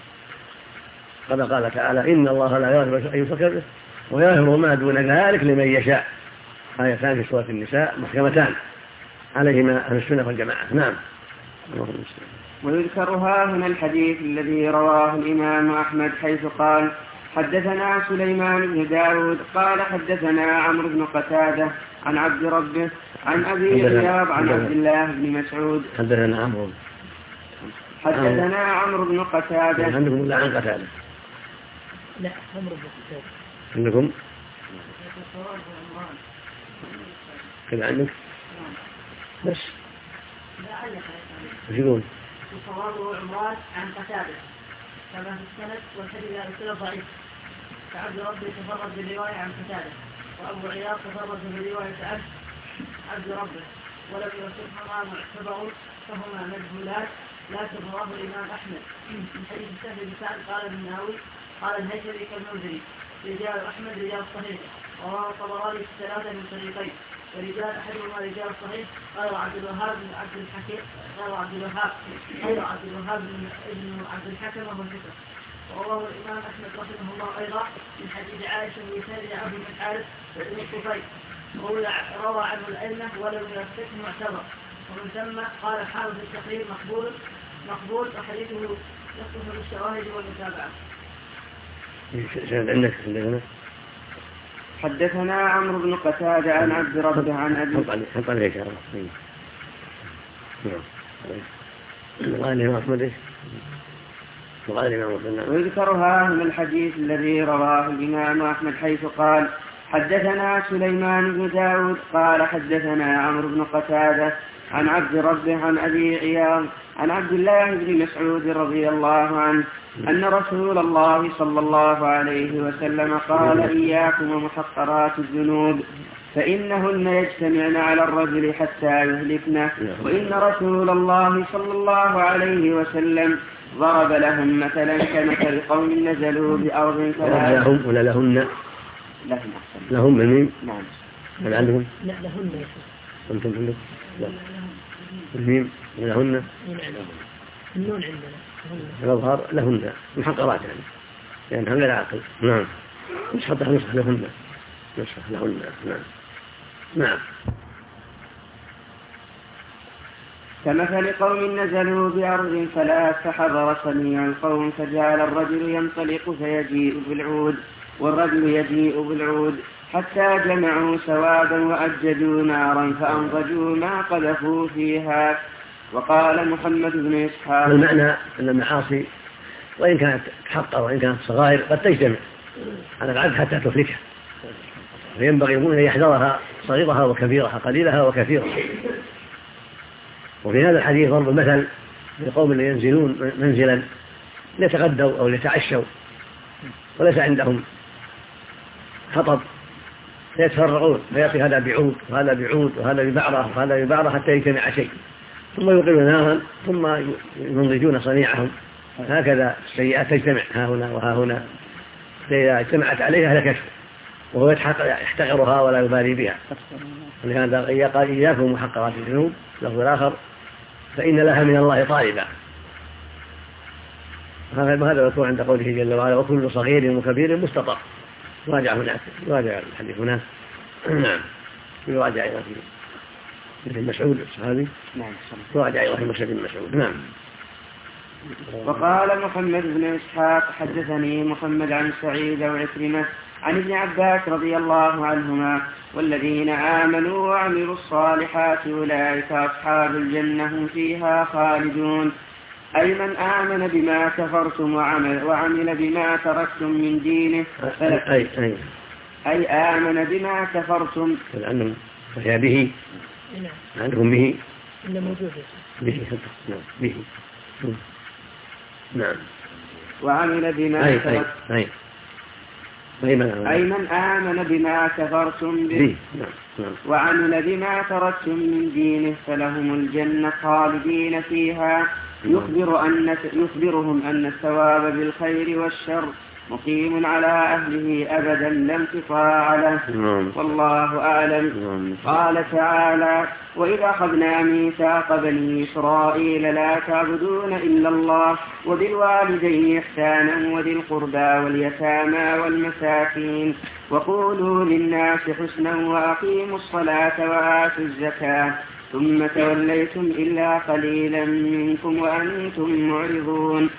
[SPEAKER 2] قال تعالى: إن الله لا يغفر أن يشرك به ويغفر ما دون ذلك لمن يشاء. آيتان في سورة النساء محكمتان عليهما أهل السنة والجماعة. نعم.
[SPEAKER 1] ويذكرها هنا الحديث الذي رواه الإمام أحمد حيث قال: حدثنا سليمان بن داود قال حدثنا عمرو بن قتادة عن عبد ربه عن أبي عياض عن عبد الله بن مسعود.
[SPEAKER 2] حدثنا
[SPEAKER 1] عمرو بن قتادة.
[SPEAKER 2] عندكم لا عن قتادة؟
[SPEAKER 4] لا عمرو بن قتادة.
[SPEAKER 2] عندكم كذا عندك بس وش يقول؟
[SPEAKER 4] وصوابه عمران عن قتادة كما في السند والحديث على السنة ضعيف. فعبد ربه تفرد بالرواية عن قتادة وأبو عياض تفرد بالرواية عن عبد ربه ولم يصفهما معتبر فهما مجهولات لا ترواه الإمام أحمد. من حديث سهل بن سعد قال النووي قال الهيثمي كالمنذري رجال أحمد رجال صحيح ورواه الطبراني في الثلاثة من طريقين ورجال أحدهما رجال صحيح غير عبد الوهاب بن عبد الحكيم غير عبد الوهاب بن عبد الحكم وهو ثقة. ورواه الإمام أحمد رحمه الله أيضا من حديث عائشة بن سعد عبد بن الحارث بن الطفيل روى عنه الأئمة ولم يثبته معتبر. ومن ثم قال حافظ التقرير مقبول وحديثه يصلح بالشواهد والمتابعة.
[SPEAKER 2] عندنا
[SPEAKER 1] حدثنا عمرو بن قتادة عن عبد ربه عن أبي.
[SPEAKER 2] حط عليه شرف. قال الإمام أحمد
[SPEAKER 1] ويذكرها من الحديث الذي رواه الإمام أحمد حيث قال: حدثنا سليمان بن داود قال حدثنا عمرو بن قتادة عن عبد ربه عن أبي عياض عن عبد الله بن مسعود رضي الله عنه أن رسول الله صلى الله عليه وسلم قال إياكم ومحقرات الذنوب فإنهن يجتمعن على الرجل حتى يهلكنه، وإن رسول الله صلى الله عليه وسلم ضرب لهم مثلا كمثل قوم نزلوا بأرض
[SPEAKER 2] لهم ولا لهن؟ لهم بالميم؟
[SPEAKER 1] نعم.
[SPEAKER 2] هل عندهم؟
[SPEAKER 4] لا لهن.
[SPEAKER 2] أنتم عندكم؟ لا. الميم لهن؟
[SPEAKER 4] النون عندنا.
[SPEAKER 2] الأظهار لهن محقرات يعني هم غير عاقل. نعم. نصح لهن. نصح لهن. نعم. نعم.
[SPEAKER 1] كمثل قوم نزلوا بأرض فلا فحضر سميع القوم فجعل الرجل ينطلق فيجيء بالعود والرجل يجيء بالعود حتى جمعوا سوادا وأججوا نارا فأنضجوا ما قذفوا فيها. وقال محمد بن إسحاق
[SPEAKER 2] المعنى أن المعاصي وإن كانت تحقر وإن كانت صغائر قد تجتمع على العبد حتى تهلكه، فينبغي أن يحذرها صغيرها وكبيرها قليلها وكثيرها. وفي هذا الحديث ضرب المثل لقوم ينزلون منزلا ليتغدوا أو ليتعشوا وليس عندهم حطب فيتفرعون فيأتي هذا بعود وهذا بعود وهذا ببعرة وهذا ببعرة حتى يجتمع شيء، ثم يوقدون نارا ثم ينضجون صنيعهم. هكذا السيئات تجتمع ها هنا وها هنا، فإذا اجتمعت عليها هلكته وهو يحتقرها ولا يبالي بها. ولهذا قال إياكم محقرات الذنوب لفظ آخر فإن لها من الله طالبا. هذا يكون عند قوله جل وعلا وكل صغير وكبير مستطر. راجع هناك راجع الحديث هناك. نعم. يراجع إلى ابن مسعود الصحابي.
[SPEAKER 1] نعم.
[SPEAKER 2] راجع إلى مسعود بن مسعود. نعم.
[SPEAKER 1] وقال محمد بن إسحاق حدثني محمد عن سعيد وعكرمة عن ابن عباس رضي الله عنهما والذين آمنوا وعملوا الصالحات أولئك أصحاب الجنة هم فيها خالدون. أي من آمن بما كفرتم وعمل بما تركتم من دينه أي آمن بما كفرتم
[SPEAKER 2] فهي به عندهم به به نعم.
[SPEAKER 1] وعمل بما تركتم أي من آمن بما كفرتم به وعمل بما تركتم من دينه فلهم الجنة خالدين فيها. يخبرهم أن الثواب بالخير والشر مقيم على أهله أبدا لا انقطاع له. والله أعلم. قال تعالى وإذا أخذنا ميثاق بني إسرائيل لا تعبدون إلا الله وبالوالدين إحسانا وذي القربى واليتامى والمساكين وقولوا للناس حسنا وأقيموا الصلاة وآتوا الزكاة ثم توليتم إلا قليلا منكم وأنتم معرضون.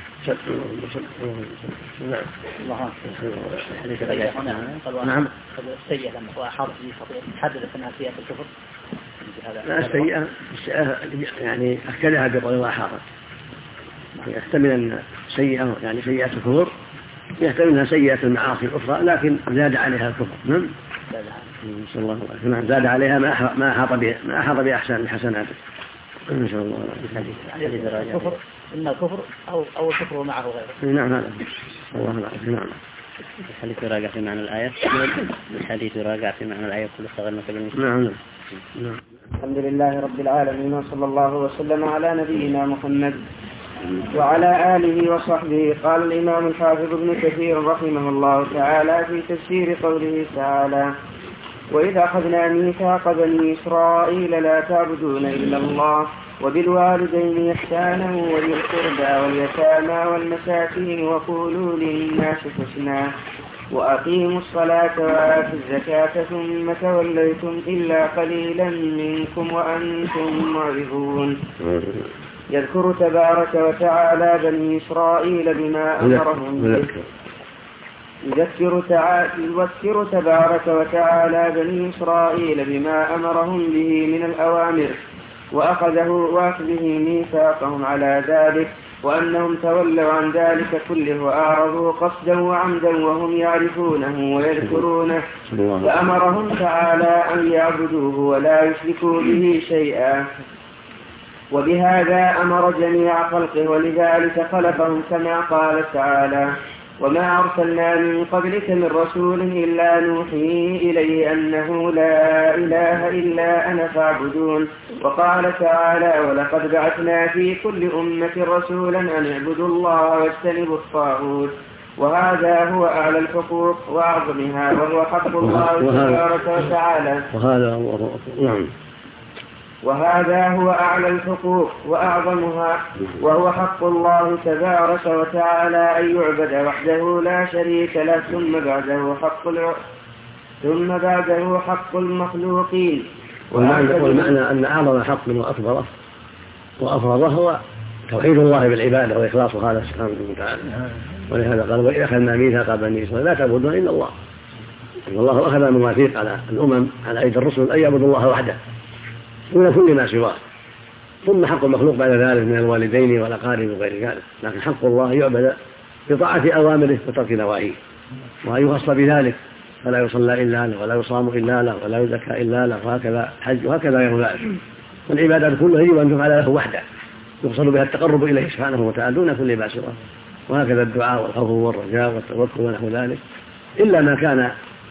[SPEAKER 2] نعم.
[SPEAKER 3] السيئة لما هو أحاط تحدث أنها سيئة الكفر.
[SPEAKER 2] لا السيئة يعني أكدها بقول الله حاطت، يحتمل أن سيئة يعني سيئة الكفر يحتمل أنها سيئة المعاصي الأخرى لكن زاد عليها الكفر. نعم. صلى الله عليه وسلم زاد عليها ما أحاط بأحسن الحسنات. إن شاء الله.
[SPEAKER 3] الكفر إن الكفر أو الكفر ومعه غيره.
[SPEAKER 2] نعم هذا الله لا. نعم.
[SPEAKER 5] الحديث يراجع في معنى الآية. الحديث يراجع في معنى الآية كل صغير وكبير.
[SPEAKER 2] نعم.
[SPEAKER 1] الحمد لله رب العالمين وصلى الله وسلم على نبينا محمد وعلى آله وصحبه. قال الإمام الحافظ ابن كثير رحمه الله تعالى في تفسير قوله تعالى وإذا أخذنا ميثاق بني إسرائيل لا تعبدون إلا الله وبالوالدين إحسانا وذي القربى واليتامى والمساكين وقولوا للناس حسنا وأقيموا الصلاة وآتوا الزكاة ثم توليتم إلا قليلا منكم وأنتم معرضون. يذكر تبارك وتعالى بني إسرائيل بما أمرهم به. يذكر تبارك وتعالى بني إسرائيل بما أمرهم به من الأوامر وأخذه ميثاقهم على ذلك وأنهم تولوا عن ذلك كله وأعرضوا قصدا وعمدا وهم يعرفونه ويذكرونه، فأمرهم تعالى أن يعبدوه ولا يشركوا به شيئا، وبهذا أمر جميع خلقه، ولذلك خلقهم كما قال تعالى: وما أرسلنا من قبلك من رسول إلا نوحي إليه أنه لا إله إلا أنا فاعبدون. وقال تعالى: ولقد بعثنا في كل أمة رسولا أن اعبدوا الله واجتنبوا الطاغوت. وهذا هو أعلى الحقوق وأعظمها، وهو حق الله تبارك وتعالى. وهذا هو أعلى الحقوق وأعظمها، وهو حق الله تبارك وتعالى أن يعبد وحده لا شريك له، ثم بعده حق المخلوقين.
[SPEAKER 2] والمعنى أن أعظم حق وأفرضه هو توحيد الله بالعبادة وإخلاصها له سبحانه وتعالى. ولهذا قال: وإذا أخذنا ميثاق بني إسرائيل لا تعبدون إلا الله. والله أخذ المواثيق على الأمم على أيدي الرسل أن يعبدوا الله وحده دون كل ما سواه، ثم حق المخلوق بعد ذلك من الوالدين والأقارب وغير ذلك. لكن حق الله يعبد بطاعة أوامره وترك نواهيه، وأن يخص بذلك، فلا يصلى إلا له ولا يصام إلا له ولا يزكى إلا له، وهكذا حج وهكذا غير ذلك. والعبادات كلها يجب أن تفعل له وحده يقصد بها التقرب إليه سبحانه وتعالى دون كل ما سواه، وهكذا الدعاء والخوف والرجاء والتوكل ونحو ذلك، إلا ما كان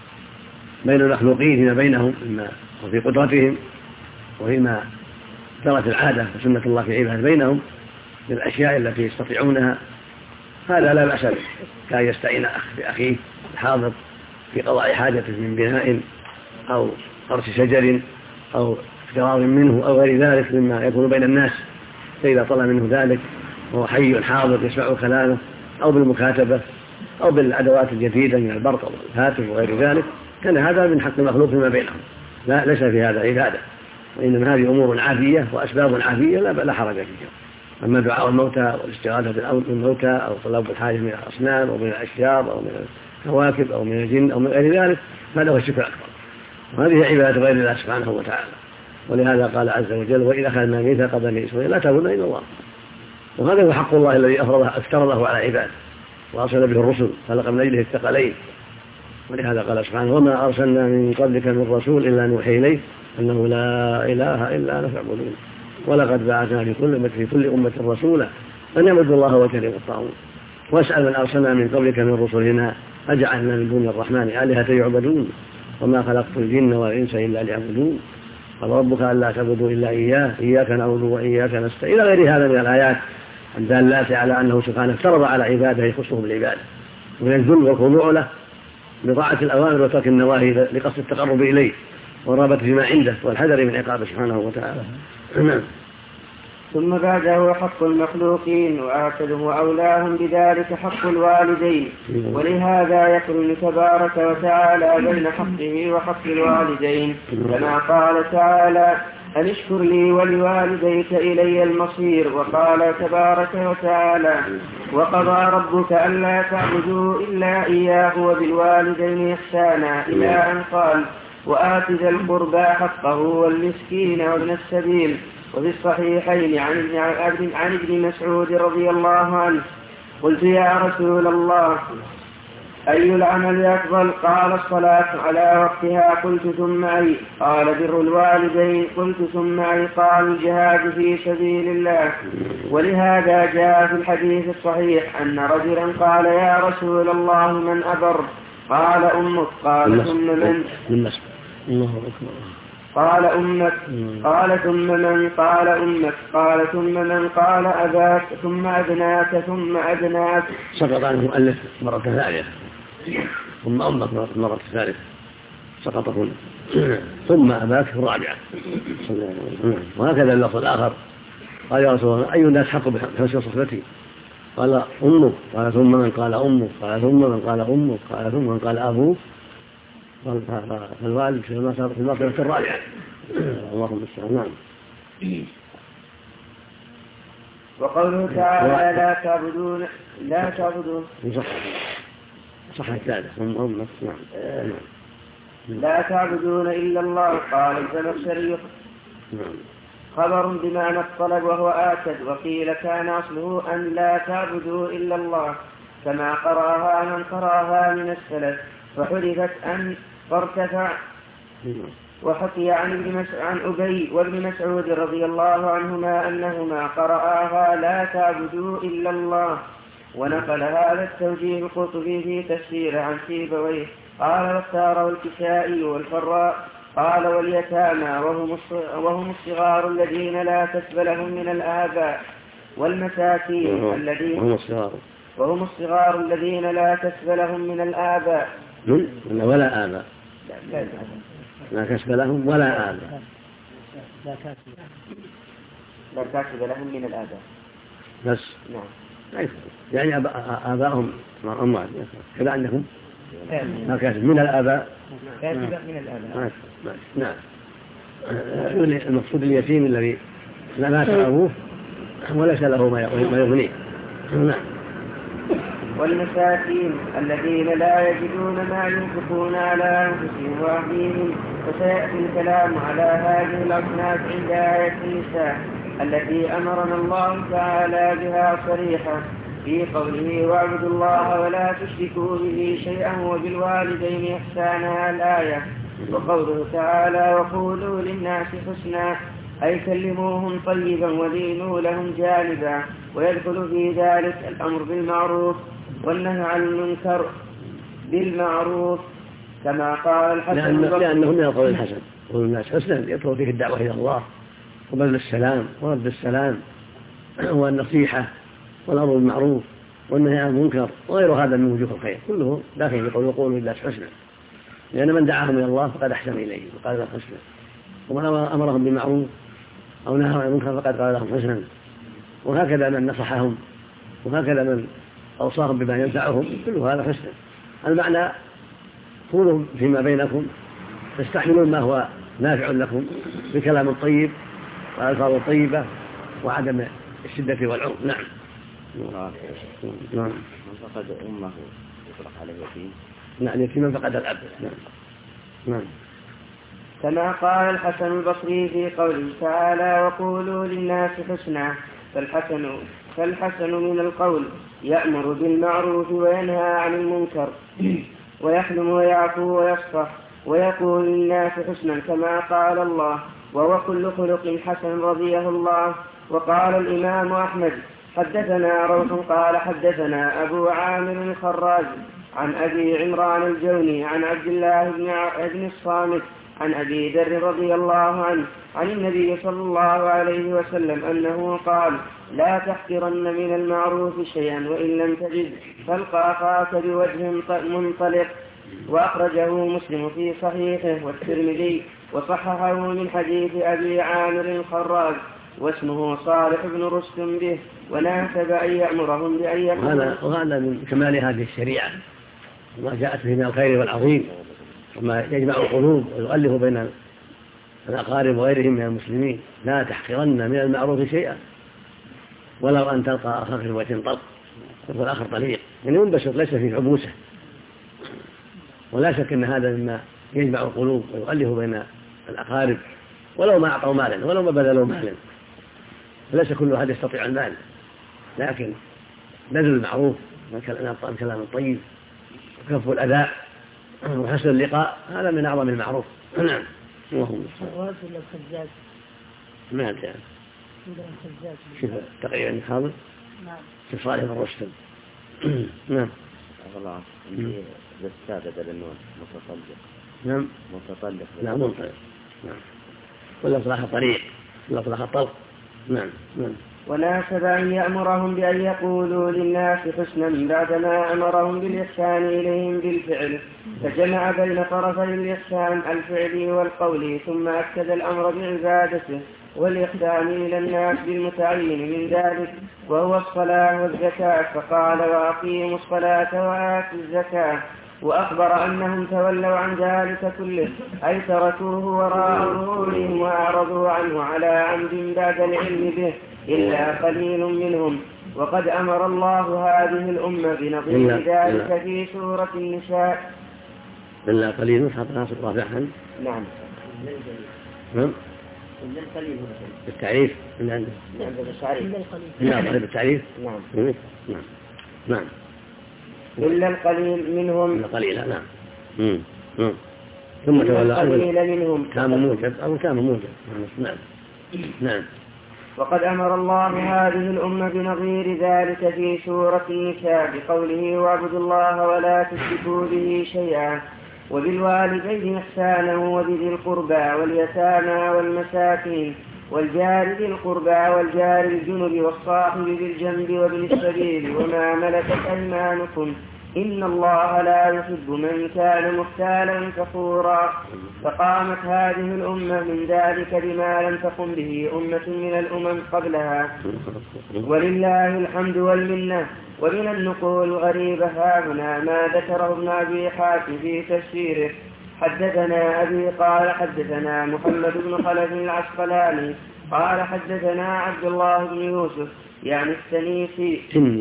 [SPEAKER 2] بين المخلوقين فيما بينهم إما وفي قدرتهم وفيما جرت العادة وسنة الله في عباده بينهم من الأشياء التي يستطيعونها، هذا لا بأس به، كان يستعين أخ بأخيه الحاضر في قضاء حاجته من بناء أو قرص شجر أو افتراض منه أو غير ذلك مما يكون بين الناس، فإذا طلب منه ذلك وهو حي حاضر يسمع كلامه، أو بالمكاتبة أو بالأدوات الجديدة من البرق أو الهاتف وغير ذلك، كان هذا من حق المخلوق فيما بينهم، لا ليس في هذا عبادة، وإنما هذه أمور عافية وأسباب عافية لا حرج فيها. أما دعاء الموتى والاستغاثة بالموتى أو طلب الحاجة من الأصنام أو من الأشجار أو من الكواكب أو من الجن أو من غير ذلك، هذا هو الشرك الأكبر، وهذه عبادة غير الله سبحانه وتعالى. ولهذا قال عز وجل: وإذا أخذنا ميثاق بني إسرائيل لا تعبدون إلا الله. وهذا هو حق الله الذي افترضه على عباده وأرسل به الرسل، خلق من أجله الثقلين. ولهذا قال سبحانه: وما أرسلنا من قبلك من رسول إلا نوحي إليه أنه لا إله إلا أنا فاعبدون. ولقد بعثنا في كل أمة رسولا أن يعبدوا الله واجتنبوا الطاغوت. واسأل من أرسلنا من قبلك من رسلنا أجعلنا من دون الرحمن آلهة يعبدون وما خلقت الجن والإنس إلا ليعبدون قال ربك ألا تعبدوا إلا إياه إياك نعبد وإياك نستعين إلى غير هذا من الآيات الدالات على أنه سبحانه افترض على عباده يخصه بالعبادة من الذل والخضوع له بطاعة الأوامر وترك النواهي لقصد التقرب إليه والرغبة فيما عنده والحذر من عقابه سبحانه وتعالى.
[SPEAKER 1] ثم بعده حق المخلوقين وآكلهم وأولاهم بذلك حق الوالدين، ولهذا يقرن تبارك وتعالى بين حقه وحق الوالدين، كما قال تعالى: أن اشكر لي ولوالديك إلي المصير. وقال تبارك وتعالى: وقضى ربك ألا تعبدوا إلا إياه وبالوالدين إحسانا، إلى أن قال: وآت ذا القربى حقه والمسكين وابن السبيل. وفي الصحيحين عن ابن مسعود رضي الله عنه: قلت يا رسول الله أي العمل أفضل؟ قال: الصلاة على وقتها. قلت: ثم أي؟ قال: بر الوالدين. قلت: ثم أي؟ قال: الجهاد في سبيل الله. ولهذا جاء في الحديث الصحيح أن رجلا قال: يا رسول الله من أبر؟ قال: أمك. قال: ثم من؟ قال: أمك. قال: ثم من؟ قال: أمك. قال: ثم من؟ قال: أباك. ثم أبناك. ثم أبناك.
[SPEAKER 2] سقط عنه المؤلف مرة ثانية، ثم أمك مرة ثالثة سقط هنا، ثم أباك في الرابعة. وهكذا اللفظ الآخر: قال: يا رسول الله أي الناس حق بحسن صحبتي؟ قال: أمك. قال: ثم من؟ قال: أمك. قال: ثم من؟ قال: أمك. قال: ثم من؟ قال: أبوك. فالوالد في المرتبة الرابعة. اللهم استعان.
[SPEAKER 1] وقوله تعالى: لا تعبدون
[SPEAKER 2] صح الثالث أمك.
[SPEAKER 1] لا تعبدون إلا الله. قال الزمخشري: خبر بمعنى الطلب وهو آكد. وقيل كان أصله أن لا تعبدوا إلا الله كما قرأها من قرأها من السلف، فحذفت أن فارتفع. وحكي عن أبي وابن مسعود رضي الله عنهما أنهما قرأها لا تعبدوا إلا الله. ونقل هذا التوجيه القرطبي في تفسير عن سيبويه قال واختاره الكسائي والفراء قال واليتامى وهم الصغار الذين لا كسب لهم من الآباء والمساكين الذين وهم الصغار الذين لا كسب لهم من الآباء
[SPEAKER 2] ولا آباء لا كسب لهم ولا آباء
[SPEAKER 1] لا كسب لهم من الآباء
[SPEAKER 2] بس
[SPEAKER 1] نعم
[SPEAKER 2] يعني آباءهم أموات كذا عندكم ما كسب من الآباء
[SPEAKER 1] كسب من الآباء
[SPEAKER 2] نعم. المقصود اليتيم الذي لا مات أبوه وليس له ما يغنيه. نعم.
[SPEAKER 1] والمساكين الذين لا يجدون ما ينفقون على أنفسهم وأهليهم. وسيأتي الكلام على هذه الأصناف عند آية النساء التي أمرنا الله تعالى بها صريحا في قوله واعبدوا الله ولا تشركوا به شيئا وبالوالدين إحسانا الآية. وقوله تعالى وقولوا للناس حسنا أي كلموهم طيبا ولينوا لهم جانبا. ويدخل في ذلك الأمر بالمعروف والنهي عن المنكر بالمعروف كما قال الحسن
[SPEAKER 2] لأنه من القول الحسن قول الناس حسنا يدخل فيه الدعوة إلى الله وبذل السلام ورد السلام والنصيحة والأمر بالمعروف والنهي عن المنكر وغير هذا من وجوه الخير كله داخل يقول وقولوا للناس حسنا لأن من دعاهم إلى الله فقد أحسن إليه وقال لهم حسنا ومن أمرهم بالمعروف أو نهى عن المنكر فقد قال لهم حسنا. وهكذا من نصحهم وهكذا من أوصاهم بما ينفعهم كل هذا حسنا. المعنى كونوا فيما بينكم تستحملون ما هو نافع لكم بكلام طيب وألفاظ طيبة وعدم الشدة والعنف. نعم.
[SPEAKER 5] من فقد أمه يطلق عليه يتيم.
[SPEAKER 2] نعم يتيم من فقد الأب. نعم.
[SPEAKER 1] كما قال الحسن البصري في قوله تعالى وقولوا للناس حسنا. فالحسن من القول يأمر بالمعروف وينهى عن المنكر ويحلم ويعفو ويصفح ويقول للناس حسنا كما قال الله وهو كل خلق حسن رضيه الله. وقال الإمام أحمد حدثنا روح قال حدثنا أبو عامر الخراج عن أبي عمران الجوني عن عبد الله بن الصامت عن أبي ذر رضي الله عنه عن النبي صلى الله عليه وسلم أنه قال لا تحقرن من المعروف شيئا وإن لم تجد فالق أخاك بوجه منطلق. وأخرجه مسلم في صحيحه والترمذي وصححه من حديث أبي عامر الخراج واسمه صالح بن رستم به وناسب أن يأمرهم بأن يكونوا.
[SPEAKER 2] وهذا من كمال هذه الشريعة ما جاءت به من الخير والعظيم وما يجمع القلوب ويؤلف بين الأقارب وغيرهم من المسلمين. لا تحقرن من المعروف شيئا ولو أن تلقى أخاك في وجه طلق يقول آخر طليق يعني ينبسط ليس فيه عبوسة. ولا شك أن هذا مما يجمع القلوب ويؤلف بين الأقارب ولو ما أعطوا مالا ولو ما بذلوا مالا. ليس كل أحد يستطيع المال لكن بذل المعروف والكلام الطيب وكف الأذى وحسن اللقاء هذا من أعظم المعروف. نعم.
[SPEAKER 3] الرجل الخزاز
[SPEAKER 2] ما أدري شوف تقريبا حاضر.
[SPEAKER 3] نعم.
[SPEAKER 2] شوف صالح بن رستم. نعم.
[SPEAKER 5] الله بالسادة بدل النون متطلق.
[SPEAKER 2] نعم.
[SPEAKER 5] متطلق.
[SPEAKER 2] نعم منطلق. نعم. ولا صلاح طريق ولا صلاح طلق. نعم. نعم.
[SPEAKER 1] وناسب أن يأمرهم بأن يقولوا للناس حسنا بعدما أمرهم بالإحسان إليهم بالفعل فجمع بين طرفي الإحسان الفعلي والقولي ثم أكد الأمر بعبادته والإحسان إلى الناس بالمتعين من ذلك وهو الصلاة والزكاة فقال وأقيموا الصلاة وآتوا الزكاة. وأخبر أنهم تولوا عن ذلك كله أي تركوه وراء ظهورهم وأعرضوا عنه على عمد بعد العلم به إلا قليل منهم. وقد أمر الله هذه الأمة بنظير ذلك في سورة النساء.
[SPEAKER 2] إلا قليل حتى ناصر رافعا.
[SPEAKER 1] نعم.
[SPEAKER 2] نعم. بالتعريف من عنده. لا بالتعريف. نعم. نعم.
[SPEAKER 1] إلا القليل منهم.
[SPEAKER 2] إلا قليلا. نعم. ثم تولى
[SPEAKER 1] قليل منهم.
[SPEAKER 2] كان موجب أو كان موجب. نعم. نعم.
[SPEAKER 1] وقد أمر الله هذه الأمة بنظير ذلك في سورة النساء بقوله واعبدوا الله ولا تشركوا به شيئا وبالوالدين إحسانا وبذي القربى واليتامى والمساكين والجار ذي القربى والجار الجنب والصاحب بالجنب وابن السبيل وما ملكت أيمانكم إن الله لا يحب من كان مختالا فخورا. فقامت هذه الأمة من ذلك بما لم تقم به أمة من الأمم قبلها ولله الحمد والمنة. ومن النقول الغريبة هاهنا ما ذكره ابن أبي حاتم في تفسيره حدثنا أبي قال حدثنا محمد بن خلف العسقلاني قال حدثنا عبد الله بن يوسف يعني التنيسي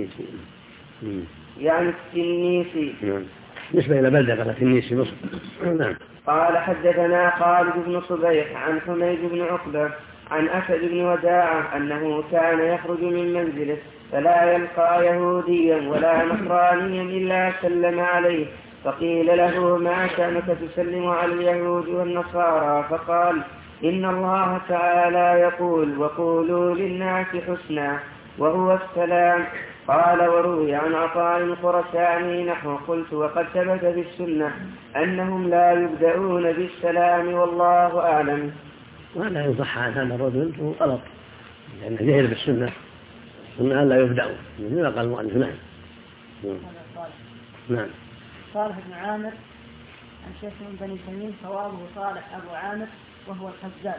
[SPEAKER 2] نسبة إلى بلدة قال التنيسي مصر.
[SPEAKER 1] قال حدثنا خالد بن صبيح عن حميد بن عقبة عن أسد بن وداعة أنه كان يخرج من منزله فلا يلقى يهوديا ولا نصرانيا إلا سلم عليه فقيل له ما شأنك تسلم على اليهود والنصارى فقال إن الله تعالى يقول وقولوا للناس حسنا وهو السلام. قال وروي عن عطاء الخرساني نحو قلت وقد ثبت في السنة أنهم لا يبدأون بالسلام والله أعلم.
[SPEAKER 2] ولا يصح عن هذا الرجل هو غلط لأنه جهل بالسنة ثم لا يبدأوا مثل قال المؤلف. نعم.
[SPEAKER 4] نعم. صالح بن عامر عن شيخ من بني تميم صوابه صالح أبو عامر وهو الحزاز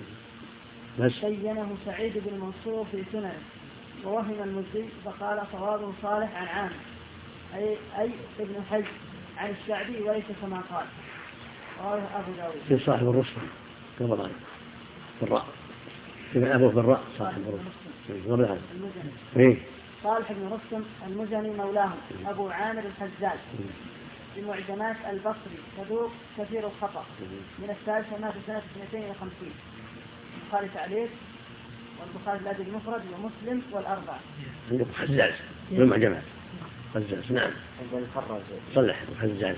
[SPEAKER 4] بينه سعيد بن منصور في سننه ووهم المزي فقال صواب صالح عن عامر أي ابن حج عن الشعبي وليس كما قال رواه أبو داود.
[SPEAKER 2] في صاحب الرسل كما قال بالراء في أبوه بالراء صاحب الرسل المزني.
[SPEAKER 4] صالح بن رستم المزني مولاه أبو عامر الحزاز بمعجمات البصري صدوق كثير الخطأ من الثالثة مات سنة 250. البخاري تعليق والبخاري الأدب المفرد ومسلم والأربعة.
[SPEAKER 2] حزاز بالمعجمات حزاز. نعم. صلح حزاز.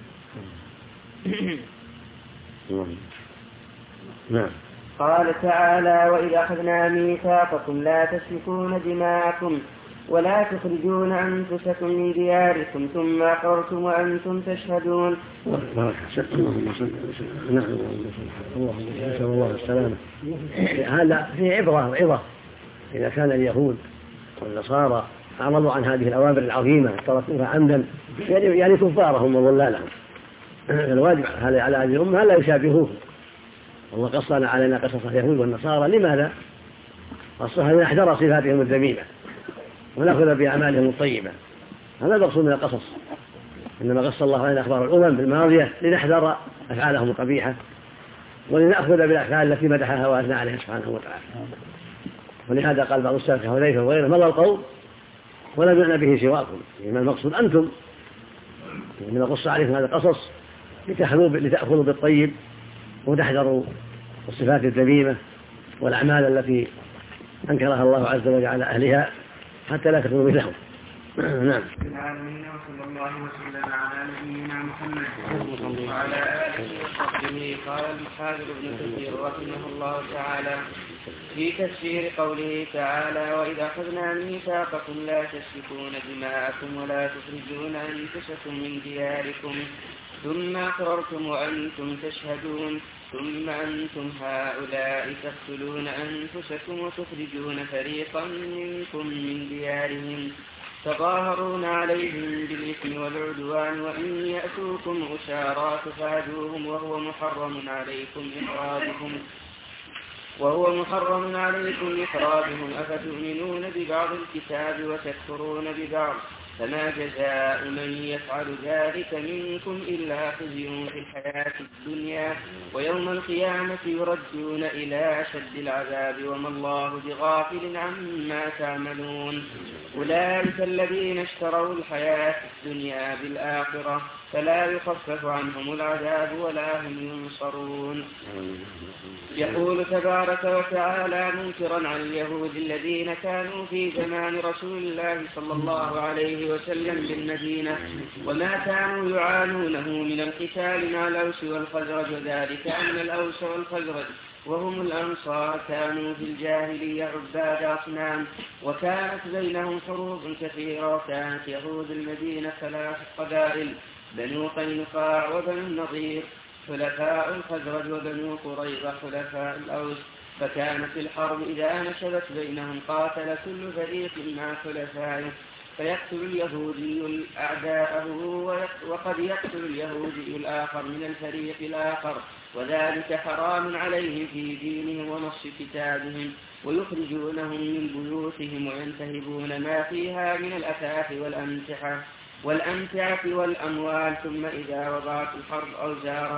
[SPEAKER 2] نعم.
[SPEAKER 1] قال تعالى وإذا أخذنا ميثاقكم لا تسفكون دماءكم ولا تخرجون أنفسكم من دياركم ثم أقررتم وأنتم تشهدون.
[SPEAKER 2] الله السلامة. هذا فيه عبرة إذا كان اليهود والنصارى أعرضوا عن هذه الأوامر العظيمة تركوها عمدا يعني كفارهم وضلالهم. الواجب هذا على هذه الأمة هل لا يشابهوه. الله قصنا علينا قصص اليهود والنصارى لماذا؟ قصها لنحذر صفاتهم الذميمة ونأخذ بأعمالهم الطيبة. هذا المقصود من القصص. إنما قص الله علينا أخبار الأمم الماضية لنحذر أفعالهم القبيحة ولنأخذ بالأفعال التي مدحها وأثنى عليها سبحانه وتعالى. ولهذا قال بعض السلف حذيفة وغيره مضى القوم ولم يعنى به سواكم. إنما المقصود أنتم. إنما قص عليكم هذا القصص لتأخذوا بالطيب وتحذروا الصفات الذميمة والأعمال التي أنكرها الله عز وجل على أهلها حتى لا تكونوا مثلهم. نعم.
[SPEAKER 1] العالمين وصلى الله وسلم على نبينا محمد وعلى آله وصحبه. قال الحافظ ابن كثير رحمه الله تعالى في تفسير قوله تعالى وإذا أخذنا ميثاقكم لا تسفكون دماءكم ولا تخرجون أنفسكم من دياركم ثم أقررتم وأنتم تشهدون ثم أنتم هؤلاء تقتلون أنفسكم وتخرجون فريقا منكم من ديارهم تظاهرون عليهم بالإثم والعدوان وإن يأتوكم أسارى تفادوهم وهو محرم عليكم إخراجهم أفتؤمنون ببعض الكتاب وتكفرون ببعض فما جزاء من يفعل ذلك منكم إلا خزي في الحياة الدنيا ويوم القيامة يردون إلى أشد العذاب وما الله بغافل عما تعملون. أولئك الذين اشتروا الحياة الدنيا بالآخرة فلا يخفف عنهم العذاب ولا هم ينصرون. يقول تبارك وتعالى منكرا عن اليهود الذين كانوا في زمان رسول الله صلى الله عليه وسلم بالمدينة وما كانوا يعانونه من القتال مع الأوس والخزرج، وذلك أن الأوس والخزرج وهم الأنصار كانوا في الجاهلية عباد أصنام، وكانت بينهم حروب كثيرة، وكانت يهود المدينة 3 قبائل: بنو قينقاع وبنو النضير حلفاء الخزرج، وبنو قريظة حلفاء الأوس. فكانت الحرب إذا نشبت بينهم قاتل كل فريق مع حلفائه، فيقتل اليهودي أعداءه وقد يقتل اليهودي الآخر من الفريق الآخر، وذلك حرام عليهم في دينهم ونص كتابهم، ويخرجونهم من بيوتهم وينتهبون ما فيها من الأثاث والأمتعة والأموال، ثم إذا وضعت الحرب أوزارها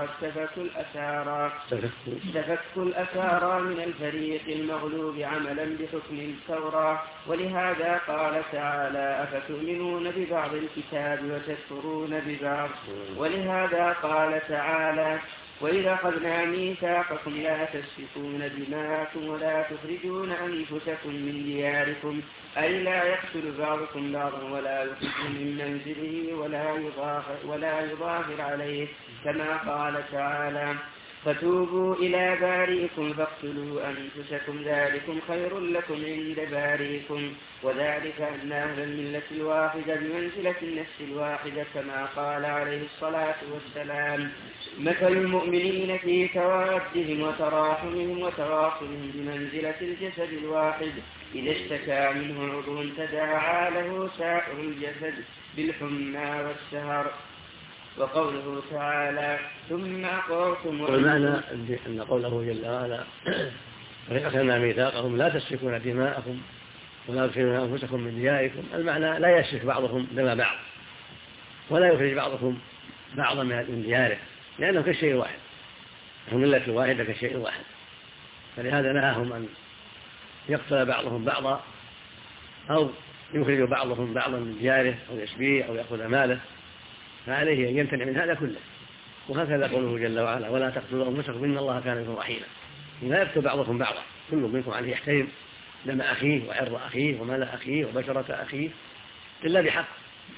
[SPEAKER 1] استفكوا الأسارى من الفريق المغلوب عملا بحكم التوراة. ولهذا قال تعالى: أفتؤمنون ببعض الكتاب وتكفرون ببعض. ولهذا قال تعالى: وإذا أخذنا ميثاقكم لا تسفكون دماءكم ولا تخرجون أنفسكم من دياركم، أي لا يقتل بعضكم بعضا ولا يخرج من منزله ولا يظاهر عليه، كما قال تعالى: فتوبوا إلى بارئكم فاقتلوا أنفسكم ذلكم خير لكم عند بارئكم، وذلك أن أهل الملة الواحدة بمنزلة النفس الواحدة، كما قال عليه الصلاة والسلام: مثل المؤمنين في توادهم وتراحمهم وتواصلهم بمنزلة الجسد الواحد، إذا اشتكى منه عضو تداعى له سائر الجسد بالحمى والسهر. وقوله تعالى: ثم أقررتم.
[SPEAKER 2] والمعنى أن قوله جل وعلا: وإذ أخذنا ميثاقهم لا تسفكون دماءكم ولا تخرجون أنفسكم من دياركم، المعنى لا يسفك بعضكم دم بعض ولا يخرج بعضكم بعضا من دياره، لأنهم كالشيء الواحد، هم ملة واحدة كالشيء الواحد، فلهذا نهاهم أن يقتل بعضهم بعضا أو يخرج بعضهم بعضا من دياره أو يسبيه أو يأخذ ماله، فعليه أن يمتنع من هذا كله. وهكذا قوله جل وعلا: ولا تقتلوا أنفسكم إن الله كان بكم رحيما. لا يقتل بعضكم بعضا، كل منكم عليه يحترم دم أخيه وعرض أخيه ومال أخيه وبشرة أخيه إلا بحق.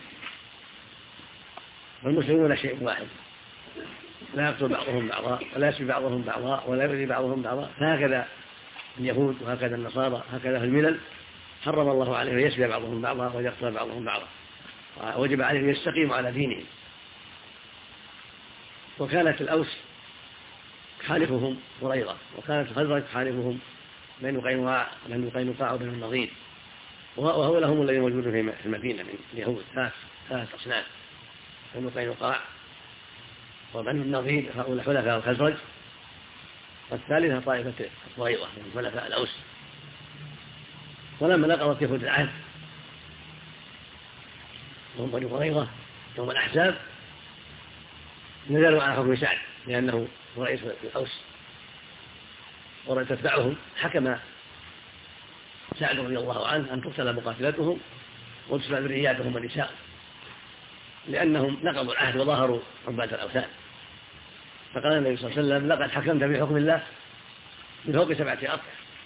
[SPEAKER 2] والمسلمون شيء واحد، لا يقتل بعضهم بعضا ولا يسبي بعضهم بعضا ولا يؤذي بعضهم بعضا. فهكذا اليهود وهكذا النصارى هكذا في الملل حرم الله عليه أن يسبي بعضهم بعضا ويقتل بعضهم بعضا، وجب عليه أن يستقيموا على دينهم. وكانت الأوس خالفهم قريظة، وكانت الخزرج خالفهم بنو قينقاع وبنو النضير، وهو لهم الذين موجودون في المدينة من اليهود 3 أصناف: بنو قينقاع وبنو النضير هؤلاء حلفاء الخزرج، والثالثة طائفة قريظة من حلفاء الأوس. ولما نقضت يهود العهد وهم بنو قريظة يوم الأحزاب نزلوا على حكم سعد لأنه رئيس الأوس وتتبعهم، حكم سعد رضي الله عنه أن تقتل مقاتلتهم وتسمع ذرياتهم ونساء، لأنهم نقضوا العهد وظاهروا عباد الأوثان. فقال النبي صلى الله عليه وسلم: لقد حكمت بحكم الله من فوق 7 أضعاف.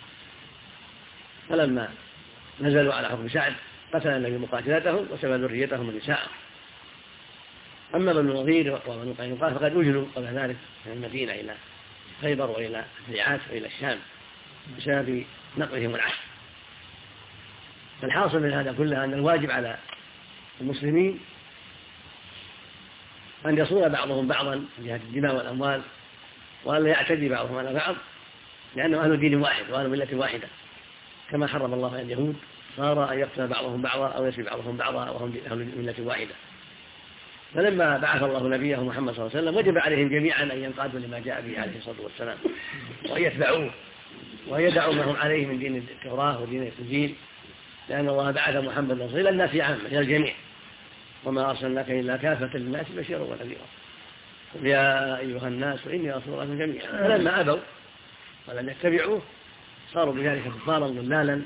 [SPEAKER 2] فلما نزلوا على حكم سعد قتل النبي مقاتلتهم وسبى ذريتهم ونساءهم. أما بنو النضير وبنو قينقاع فقد أجلوا قبل ذلك من المدينة إلى خيبر وإلى الريعات وإلى الشام بسبب نقضهم العهد. فالحاصل من هذا كله أن الواجب على المسلمين أن يصون بعضهم بعضا من جهة الدماء والأموال، وأن لا يعتدي بعضهم على بعض، لأنه أهل دين واحد وأهل ملة واحدة، كما حرم الله على اليهود صار أن يقتل بعضهم بعضا أو يسبي بعضهم بعضا وهم أهل ملة واحدة. فلما بعث الله نبيه محمد صلى الله عليه وسلم وجب عليهم جميعا أن ينقادوا لما جاء به عليه الصلاة والسلام وأن يتبعوه وأن يدعوا ما هم عليه من دين التوراة ودين الإنجيل، لأن الله بعث محمدا إلى الناس عامة إلى الجميع وما أرسلناك إلا كافة للناس بشيرا ونذيرا قل يا أيها الناس إني رسول الله جميعا. فلما أبوا ولم يتبعوه صاروا بذلك كفارا ضلالا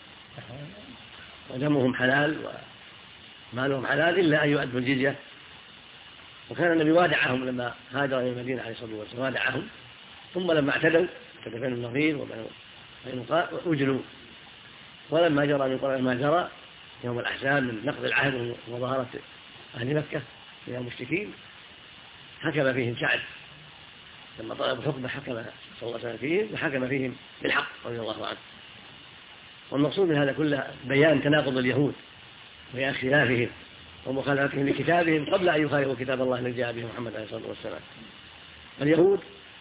[SPEAKER 2] ودمهم حلال ومالهم حلال إلا أن يؤدوا الجزية. وكان النبي وادعهم لما هاجر إلى المدينة عليه الصلاة والسلام وادعهم، ثم لما اعتدوا بنو النضير وبنو قينقاع أجلوا. ولما جرى من قرآن ما جرى يوم الأحزاب من نقض العهد ومظاهرة أهل مكة من المشركين حكم فيهم سعد لما طلبوا الحكم حكم صلى الله عليه وسلم فيهم وحكم فيهم بالحق رضي الله عنه. والمقصود من هذا كله بيان تناقض اليهود وبيان اختلافهم ومخالفتهم لكتابهم قبل أن يخالفوا كتاب الله الذي جاء به محمد عليه الصلاة والسلام. اليهود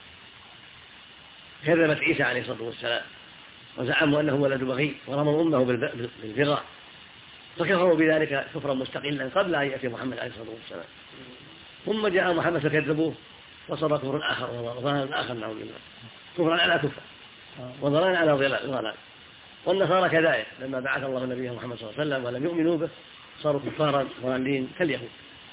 [SPEAKER 2] كذبت عيسى عليه الصلاة والسلام وزعموا أنه ولد بغي ورموا أمه بالبغاء، فكفروا بذلك كفرا مستقلا قبل أن يأتي محمد عليه الصلاة والسلام. ثم جاء محمد فكذبوه وصار كفر آخر وضلال آخر نعوذ بالله، كفرا على كفر وضلال على ضلال. والنصارى كذلك لما بعث الله نبيه محمد صلى الله عليه وسلم ولم يؤمنوا به صاروا كفارا ضالين كاليهود.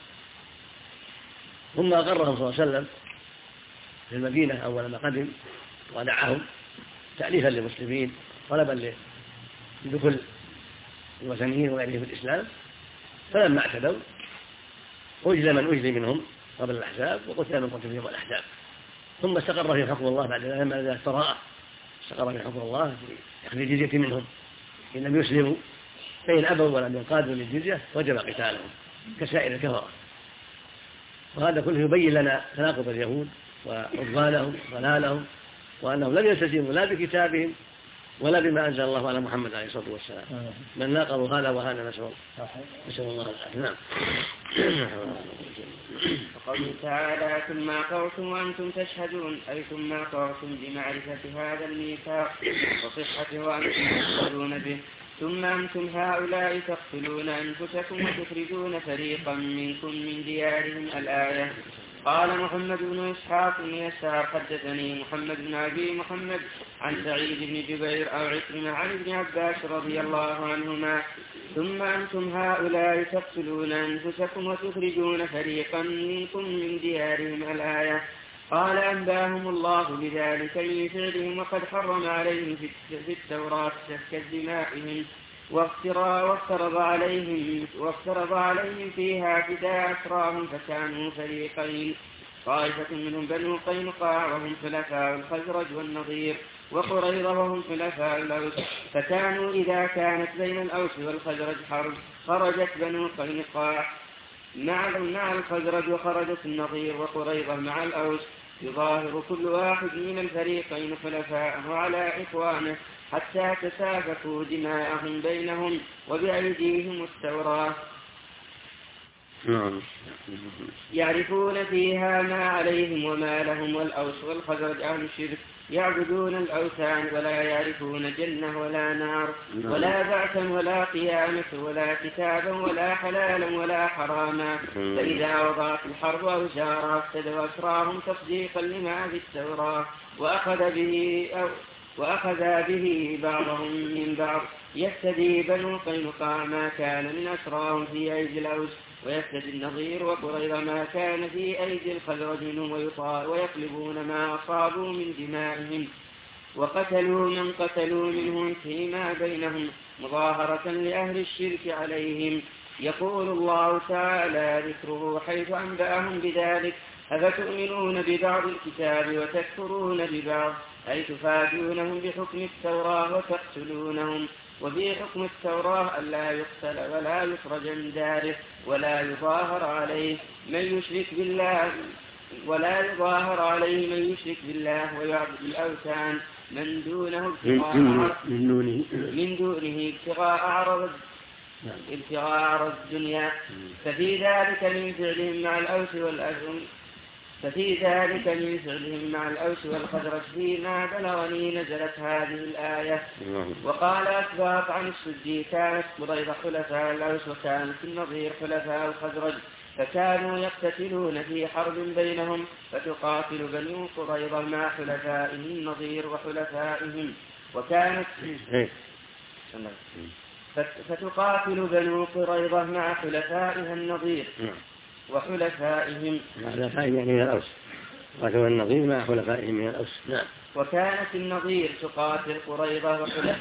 [SPEAKER 2] ثم أقرهم صلى الله عليه وسلم في المدينة أول ما قدم ودعاهم تأليفا للمسلمين طلبا لدخول الوثنيين وغيرهم في الإسلام. فلما اعتدوا أجل من أجل منهم قبل الأحزاب وقتل من قتل يوم الأحزاب. ثم استقر في حكم الله بعد لما ذلك تراءى استقر في حكم الله في أخذ الجزية منهم إن لم يسلموا، فإن أبوا ولم ينقادوا للجزية وجب قتالهم كسائر الكفرة. وهذا كله يبين لنا تناقض اليهود وعدوانهم وضلالهم وأنهم لم يلتزموا لا بكتابهم ولا بما أنزل الله على محمد عليه الصلاة والسلام، من ناقضوا هذا وهذا نسأل الله العافية. نعم.
[SPEAKER 1] وقوله تعالى ثم أقررتم وأنتم تشهدون أي ثم أقررتم بمعرفة هذا الميثاق وصحته وأنتم تشهدون به. ثم أنتم هؤلاء تقتلون أنفسكم وتخرجون فريقا منكم من ديارهم الآية. قال محمد بن إسحاق بن يسار حدثني محمد بن أبي محمد عن سعيد بن جبير أو عكرمة عن ابن عباس رضي الله عنهما ثم أنتم هؤلاء تقتلون أنفسكم وتخرجون فريقا منكم من ديارهم الآية. قال أنباهم الله بذلك من فعلهم وقد حرم عليهم في التوراة سفك دمائهم وافترض عليهم فيها فداء أسراهم فكانوا فريقين طائفة منهم بنو قينقاع وهم خلفاء الخزرج والنضير وقريظة وهم خلفاء الأوس فكانوا إذا كانت بين الأوس والخزرج حرب خرجت بنو قينقاع مع الخزرج وخرجت النضير وقريظة مع الأوس يظاهر كل واحد من الفريقين خلفاءه على إخوانه حتى تسافكوا دماءهم بينهم وبأيديهم التوراة يعرفون فيها ما عليهم وما لهم. والأوس والخزرج أهل الشرك يعبدون الأوثان ولا يعرفون جنة ولا نار ولا بعثا ولا قيامة ولا كتابا ولا حلالا ولا حراما. فإذا وضعت الحرب أوزارها افتدوا أسراهم تصديقا لما في التوراة وأخذ به بعضهم من بعض. يفتدي بنو قينقاع ما كان من أسراهم في أيدي الأوس ويفتدي النضير وقريظة ما كان في أيدي الخزرج منهم ويقلبون ما أصابوا من دمائهم وقتلوا من قتلوا منهم فيما بينهم مظاهرة لأهل الشرك عليهم. يقول الله تعالى ذكره حيث أنبأهم بذلك أفتؤمنون ببعض الكتاب وتكفرون ببعض أي تفادونهم بحكم التوراة وتقتلونهم. وفي حكم التوراة ألا يقتل ولا يخرج من داره ولا يظاهر عليه من يشرك بالله ويعبد الأوثان من دونه ابتغاء عرض الدنيا. ففي ذلك من فعلهم مع الأوس والخزرج فيما بلغني نزلت هذه الآية. وقال أسباط عن السدي كانت قريظة خلفاء الأوس وكانت النضير خلفاء الخزرج فكانوا يقتتلون في حرب بينهم فتقاتل بنو قريظة مع حلفائهم النضير وحلفائهم فتقاتل بنو قريظة مع حلفائها النضير وحلفائهم
[SPEAKER 2] يعني من الأوس، قاتلوا النضير مع حلفائهم من الأوس. نعم.
[SPEAKER 1] وكانت النضير تقاتل قريظة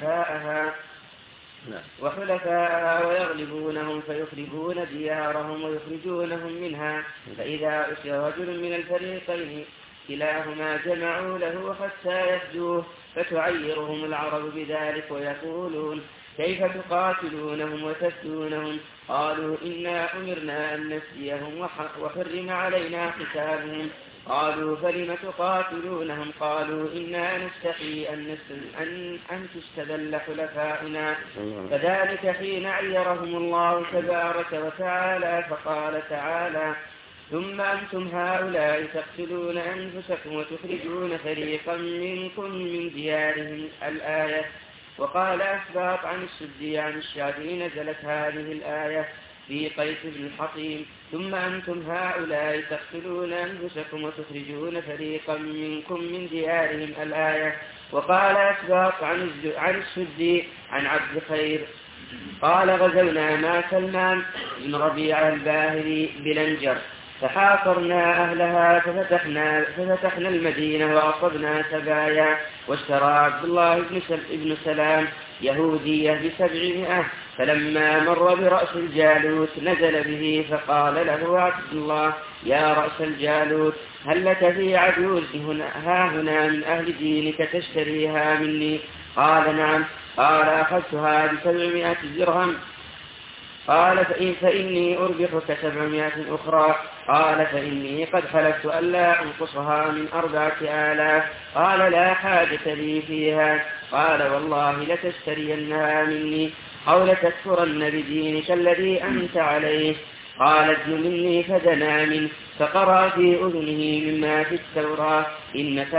[SPEAKER 1] وحلفاءها ويغلبونهم فيخربون ديارهم ويخرجونهم منها، فإذا أسر رجل من الفريقين كلاهما جمعوا له حتى يفدوه، فتعيرهم العرب بذلك ويقولون: كيف تقاتلونهم وتفدونهم؟ قالوا: إنا أمرنا أن نفديهم وحرم علينا قتالهم. قالوا: فلم تقاتلونهم؟ قالوا: إنا نستحي أن تستذل حلفاؤنا. فذلك حين عيرهم الله تبارك وتعالى، فقال تعالى: ثم أنتم هؤلاء تقتلون أنفسكم وتخرجون فريقا منكم من ديارهم الآية. وقال أسباط عن السدي عن الشافعي: نزلت هذه الآية في قيس بن الحطيم: ثم أنتم هؤلاء تقتلون أنفسكم وتخرجون فريقا منكم من ديارهم الآية. وقال أسباط عن السدي عن عبد خير قال: غزونا مع سلمان بن ربيعة الباهلي بلنجر، فحاصرنا أهلها ففتحنا المدينة وأصبنا سبايا، واشترى عبد الله بن سلام يهودية ب700، فلما مر برأس الجالوت نزل به فقال له عبد الله: يا رأس الجالوت، هل لك في عجوز ها هنا من أهل دينك تشتريها مني؟ قال: نعم. قال: أخذتها ب700 درهم. قال: فإني أربحك 700 أخرى. قال: فإني قد حلفت ألا أنقصها من 4000. قال: لا حاجة لي فيها. قال: والله لتشترينها مني أو لتكفرن بدينك الذي أنت عليه. قال: ادن مني، فدنا منه فقرأ في أذنه مما في التوراة: إنك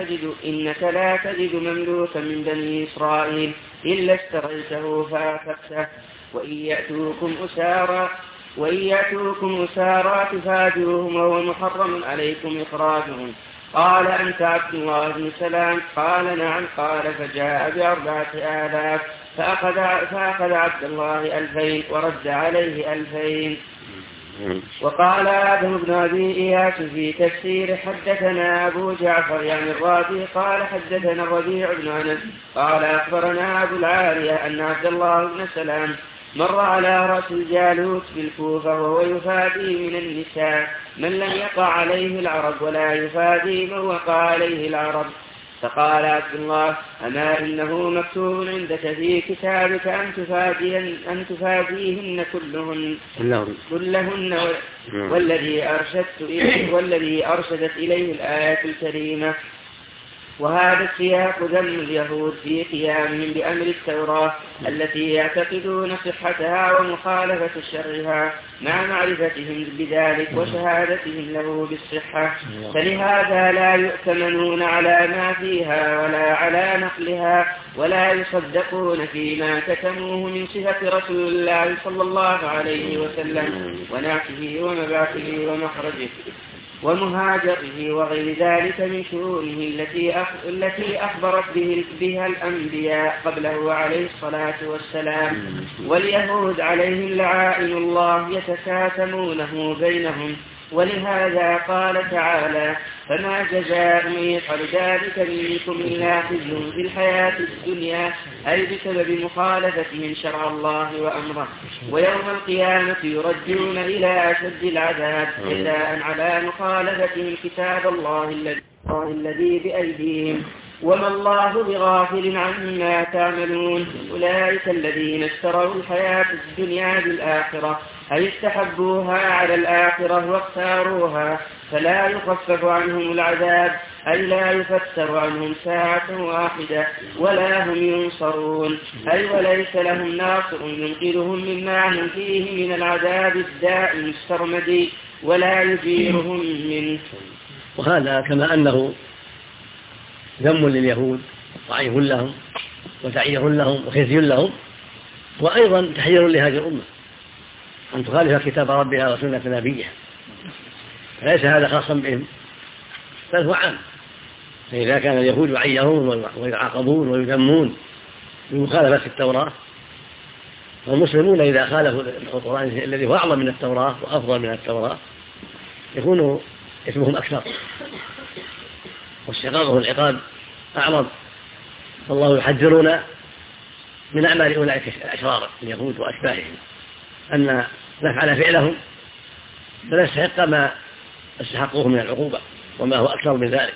[SPEAKER 1] لا تجد مملوكا من بني إسرائيل إلا اشتريته فأعتقته، وإن يأتوكم أسارى تفادوهم وهو محرم عليكم إخراجهم. قال: أنت عبد الله بن سلام؟ قال: نعم. قال: فجاء ب4000، فأخذ عبد الله 2000 ورد عليه 2000. وقال آدم بن أبي إياس في تفسير: حدثنا أبو جعفر يعني الرازي قال: حدثنا الربيع بن أنس قال: أخبرنا أبو العالية أن عبد الله بن سلام مر على رأس الجالوت بالكوفة وهو يفادي من النساء من لم يقع عليه العرب ولا يفادي من وقع عليه العرب. فقال عبد الله: أما إنه مكتوب عندك في كتابك أن تفاديهن كلهن والذي أرشدت إليه الآية الكريمة. وهذا السياق ذم اليهود في قيامهم بأمر التوراة التي يعتقدون صحتها ومخالفة شرها مع معرفتهم بذلك وشهادتهم له بالصحة، فلهذا لا يؤتمنون على ما فيها ولا على نقلها، ولا يصدقون فيما كتموه من صفة رسول الله صلى الله عليه وسلم ونعته ومبعثه ومخرجه ومهاجره وغير ذلك من شؤونه التي أخبرت بها الأنبياء قبله عليه الصلاة والسلام. واليهود عليهم لعائن الله يتكاتمونه بينهم، ولهذا قال تعالى: فما جزاء من يفعل ذلك منكم إلا خزي في الحياة الدنيا، أي بسبب مخالفتهم شرع الله وأمره، ويوم القيامة يردون إلى أشد العذاب جزاء على مخالفتهم كتاب الله الذي بأيديهم، وما الله بغافل عما تعملون. أولئك الذين اشتروا الحياة الدنيا بالآخرة، أي استحبوها على الآخرة واختاروها، فلا يخفف عنهم العذاب، أي لا يفتر عنهم ساعة واحدة ولا هم ينصرون، أي وليس لهم ناصر ينقذهم مما هم فيه من العذاب الدائم السرمدي ولا يجيرهم منه.
[SPEAKER 2] وهذا كما أنه ذم لليهود ضعيف لهم وتعيير لهم وخزي لهم، وأيضا تحذير لهذه الأمة أن تخالف كتاب ربها وسنة نبيها، ليس هذا خاصا بهم بل هو عام. فإذا كان اليهود يعيرون ويعاقبون ويذمون بمخالفة التوراة، والمسلمون إذا خالفوا القرآن الذي هو أعظم من التوراة وأفضل من التوراة يكون إثمهم أكثر واستحقاقه العقاب أعظم. فالله يحذرنا من أعمال أولئك الأشرار اليهود وأشباههم أن نفعل فعلهم فنستحق ما استحقوه من العقوبة وما هو أكثر من ذلك.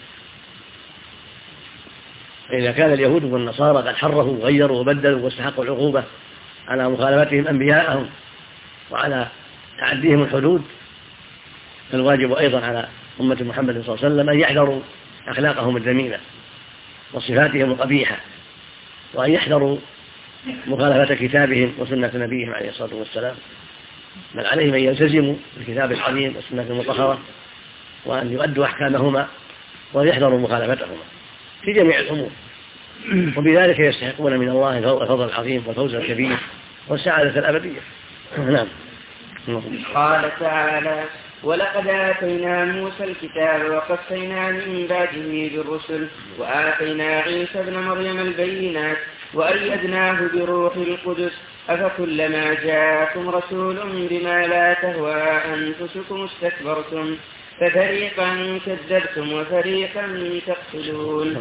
[SPEAKER 2] فإذا كان اليهود والنصارى قد حرفوا وغيروا وبدلوا واستحقوا العقوبة على مخالفتهم أنبياءهم وعلى تعديهم الحدود، فالواجب أيضا على أمة محمد صلى الله عليه وسلم أن يحذروا أخلاقهم الذميمة وصفاتهم القبيحة، وأن يحذروا مخالفة كتابهم وسنة نبيهم عليه الصلاة والسلام، بل عليهم أن يلتزموا بالكتاب العظيم والسنة المطهرة وأن يؤدوا أحكامهما وأن يحذروا مخالفتهما في جميع الأمور، وبذلك يستحقون من الله الفضل العظيم والفوز الكبير والسعادة الأبدية. نعم.
[SPEAKER 1] قال تعالى: ولقد آتينا موسى الكتاب وقفينا من بعده بالرسل وآتينا عيسى ابن مريم البينات وأيدناه بروح القدس أفكلما جاءكم رسول بما لا تهوى أنفسكم استكبرتم ففريقا كذبتم وفريقا تقتلون.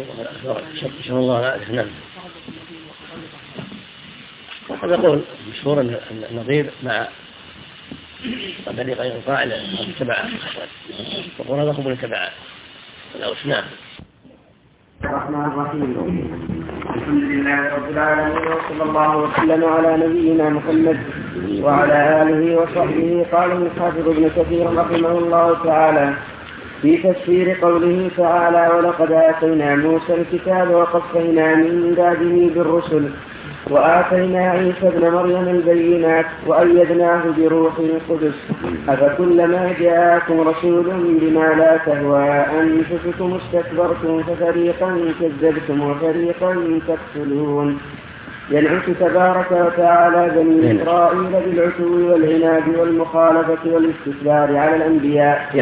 [SPEAKER 2] وقد يقول مشهور أن النظير مع طريقة القاعدة تبع وقول هذا قبل تبع الأوسنان.
[SPEAKER 1] الرحمن الرحيم. الحمد لله رب العالمين وصلى الله وسلم على نبينا محمد وعلى آله وصحبه. قال الحافظ ابن كثير رحمه الله تعالى في تفسير قوله تعالى: ولقد آتينا موسى الكتاب وقفينا من بعده بالرسل وآتينا عيسى ابن مريم البينات وأيدناه بروح القدس أفكلما جاءكم رسول بما لا تهوى أنفسكم استكبرتم ففريقا كذبتم وفريقا تقتلون. ينعت تبارك وتعالى بني إسرائيل بالعتو والعناد والمخالفة والاستكبار على الأنبياء.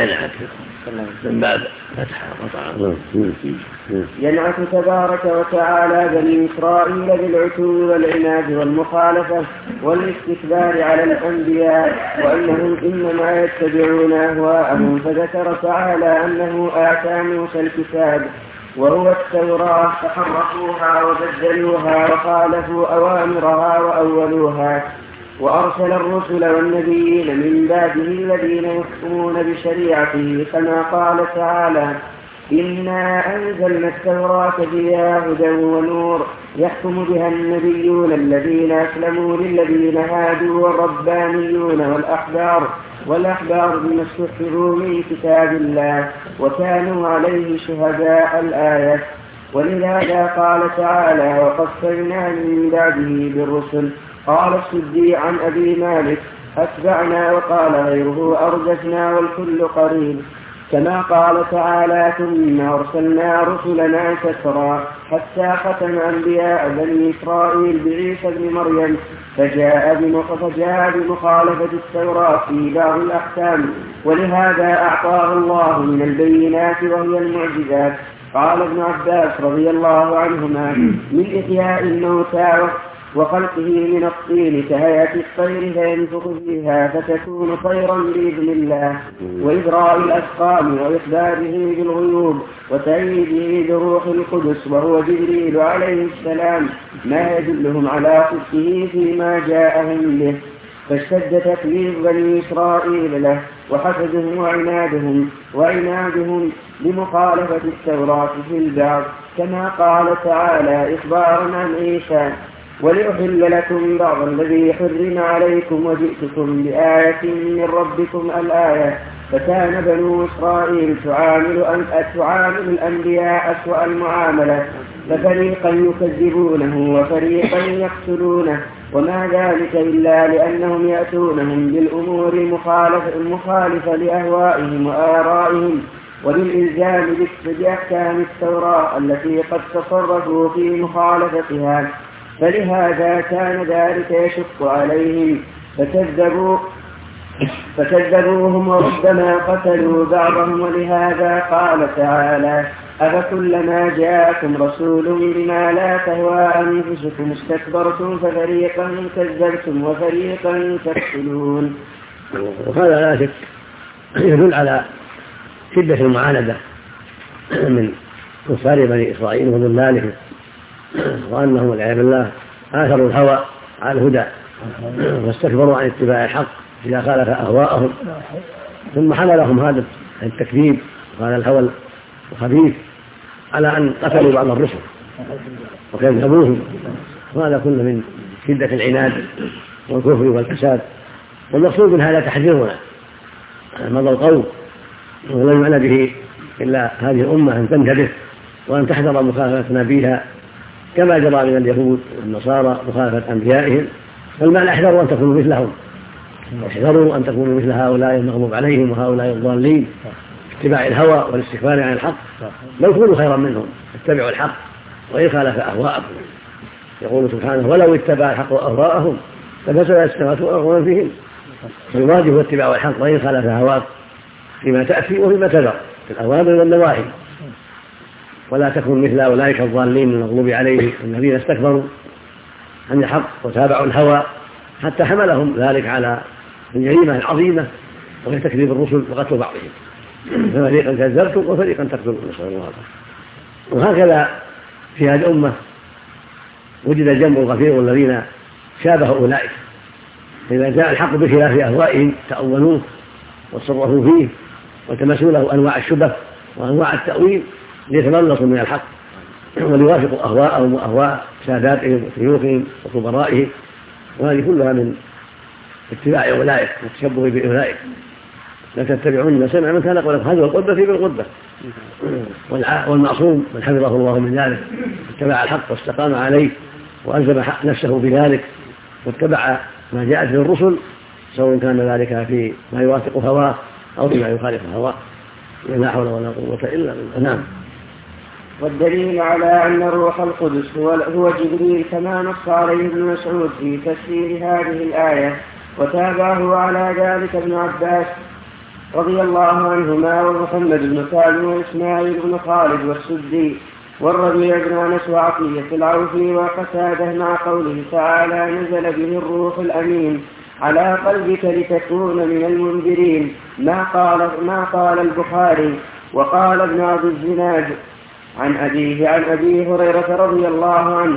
[SPEAKER 1] ينعت تبارك وتعالى بني إسرائيل بالعتو والعناد والمخالفة والاستكبار على الأنبياء وأنهم إنما يتبعون أهواءهم، فذكر تعالى أنه آتى موسى الكتاب وهو التوراة فحرفوها وبدلوها وخالفوا أوامرها وأولوها، وأرسل الرسل والنبيين من بعده الذين يحكمون بشريعته، كما قال تعالى: إنا أنزلنا التوراة فيها هدى ونور يحكم بها النبيون الذين أسلموا للذين هادوا والربانيون والأحبار بما استحفظوا من كتاب الله وكانوا عليه شهداء. الآية. ولهذا قال تعالى: وقفينا من بعده بالرسل. قال السدي عن أبي مالك: أتبعنا، وقال غيره: أرجسنا، والكل قريب. كما قال تعالى: ثم أرسلنا رسلنا كثرا حتى ختم أنبياء بني إسرائيل بعيسى ابن مريم فجاء بمخالفة التوراة في بعض الأحكام، ولهذا أعطاه الله من البينات وهي المعجزات. قال ابن عباس رضي الله عنهما: من إحياء الموتى وخلقه من الطين كهيئة الطير فينفخ فيها فتكون طيرا بإذن الله، وإبراء الأسقام وإخباره بالغيوب وتأييده بروح القدس وهو جبريل عليه السلام، ما يدلهم على صدقه فيما جاءهم به. فاشتد تكذيب بني إسرائيل له وحسدهم وعنادهم بمخالفة التوراة في البعض، كما قال تعالى إخبارا عن عيسى: ولأحل لكم بعض الذي حرم عليكم وجئتكم بآية من ربكم. الآية. فكان بنو إسرائيل تعامل الأنبياء أسوأ المعاملة، ففريقا يكذبونه وفريقا يقتلونه، وما ذلك إلا لأنهم يأتونهم بالأمور المخالفة لأهوائهم وآرائهم وبالإلزام بأحكام التوراة التي قد تصرفوا في مخالفتها، فلهذا كان ذلك يشق عليهم فكذبوهم وربما قتلوا بعضهم. ولهذا قال تعالى: أفكلما جاءكم رسول بما لا تهوى أنفسكم استكبرتم ففريقا كذبتم وفريقا تقتلون.
[SPEAKER 2] وهذا لا شك يدل على شدة المعاندة من كفار بني إسرائيل وضلالهم، وأنهم والعياذ بالله آثروا الهوى على الهدى واستكبروا عن اتباع الحق إذا خالف أهواءهم، ثم حملهم هذا التكذيب وهذا الهوى الخبيث على أن قتلوا بعض الرسل وكذبوهم. وهذا كله من شدة العناد والكفر والفساد. والمقصود من هذا تحذيرنا مضى القول، ولا يعنى به إلا هذه الأمة أن تنتبه وأن تحذر مخالفة نبيها كما جرى من اليهود والنصارى مخالفة أنبيائهم. فالمعنى احذروا أن تكونوا مثلهم، واحذروا أن تكونوا مثل هؤلاء المغضوب عليهم وهؤلاء الضالين اتباع الهوى والاستكبار عن الحق، بل كونوا خيرا منهم، اتبعوا الحق وإن خالف أهواءكم. يقول سبحانه: ولو اتبع الحق أهواءهم لفسدت السماوات والأرض ومن فيهن. فالواجب هو اتباع الحق وإن خالف هواك فيما تأتي وفيما تذر في الأوامر والنواهي، ولا تكن مثل أولئك الضالين المغضوب عليهم الذين استكبروا عن الحق وتابعوا الهوى حتى حملهم ذلك على الجريمة العظيمة وهي تكذيب الرسل وقتل بعضهم. ففريقا كذبتم وفريقا تقتلون، نسأل الله العافية. وهكذا في هذه الأمة وجد الجمع الغفير الذين شابهوا أولئك، إذا جاء الحق بخلاف أهوائهم تأولوه وتصرفوا فيه وتمسوا له أنواع الشبه وأنواع التأويل ليتملصوا من الحق وليوافقوا أهواءهم وأهواء ساداتهم وشيوخهم وكبرائهم. وهذه كلها من اتباع أولئك والتشبه بأولئك. لا تتبعون ما سمع من كان قبلكم، هذا القدة في بالقدة. والمعصوم من حفظه الله من ذلك اتبع الحق واستقام عليه وألزم نفسه بذلك واتبع ما جاءت به الرسل، سواء كان ذلك في ما يوافق هواه أو فيما يخالف هواه. لا حول ولا قوة إلا بالله. نعم.
[SPEAKER 1] والدليل على أن روح القدس هو جبريل كما نص عليه ابن مسعود في تفسير هذه الآية، وتابعه على ذلك ابن عباس رضي الله عنهما ومحمد بن كعب وإسماعيل بن خالد والسدي والربيع بن أنس وعطية العوفي وقتاده مع قوله تعالى: نزل به الروح الأمين على قلبك لتكون من المنذرين، ما قال البخاري. وقال ابن عبد الزناد عن أبيه عن أبي هريرة رضي الله عنه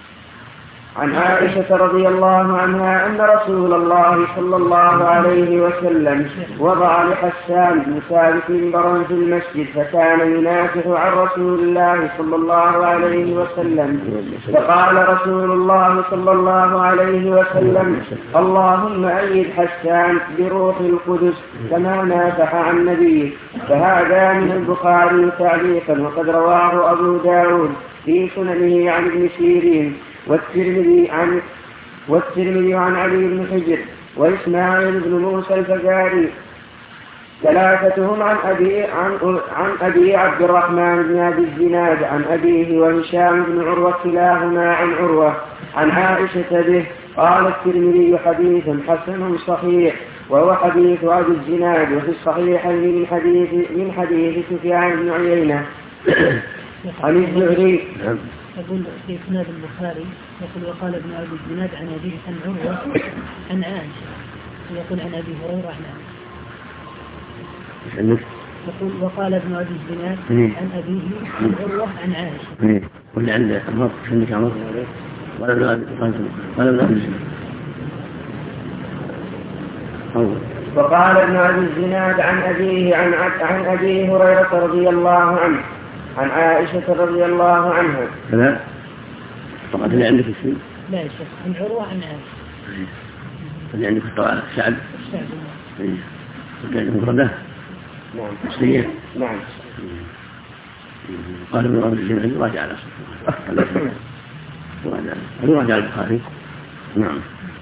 [SPEAKER 1] عن عائشة رضي الله عنها أن رسول الله صلى الله عليه وسلم وضع لحسان بن ثابت منبرا في المسجد، فكان ينافح عن رسول الله صلى الله عليه وسلم، فقال رسول الله صلى الله عليه وسلم: اللهم أيد حسان بروح القدس كما نافح عن نبيه. فهذا من البخاري تعليقا، وقد رواه أبو داود في سننه عن ابن سيرين والترمذي عن علي بن حجر وإسماعيل بن موسى الفزاري، ثلاثتهم عن أبي عبد الرحمن بن أبي الزناد عن أبيه وهشام بن عروة كلاهما عن عروة عن عائشة به. قال الترمذي: حديث حسن صحيح، وهو حديث أبي الزناد، وفي الصحيحين من حديث سفيان بن عيينة عن الزهري.
[SPEAKER 3] يقول في إسناد البخاري يقول: وقال ابن أبي الزناد عن أبيه عن عروة عن عائشة، ويقول عن أبي هريرة عن عائشة. يقول: وقال ابن أبي الزناد عن أبيه عن عروة عن عائشة.
[SPEAKER 2] واللي عنده عمر عندك عمر ولا ابن أبي الزناد.
[SPEAKER 1] وقال ابن أبي الزناد عن أبيه عن أبي هريرة رضي الله عنه عن عائشة رضي الله عنها.
[SPEAKER 2] لا طبعا اللي عندك الشيء؟
[SPEAKER 3] لا يا شيخ، عن عروة عن عائشة.
[SPEAKER 2] اللي عندك الطوال الشعب؟
[SPEAKER 3] الشعب.
[SPEAKER 2] اللي عندك مفردة؟
[SPEAKER 1] نعم.
[SPEAKER 2] مصرية؟
[SPEAKER 1] نعم.
[SPEAKER 2] قال ابن أبي الزناد راجع على راجع البخاري. نعم.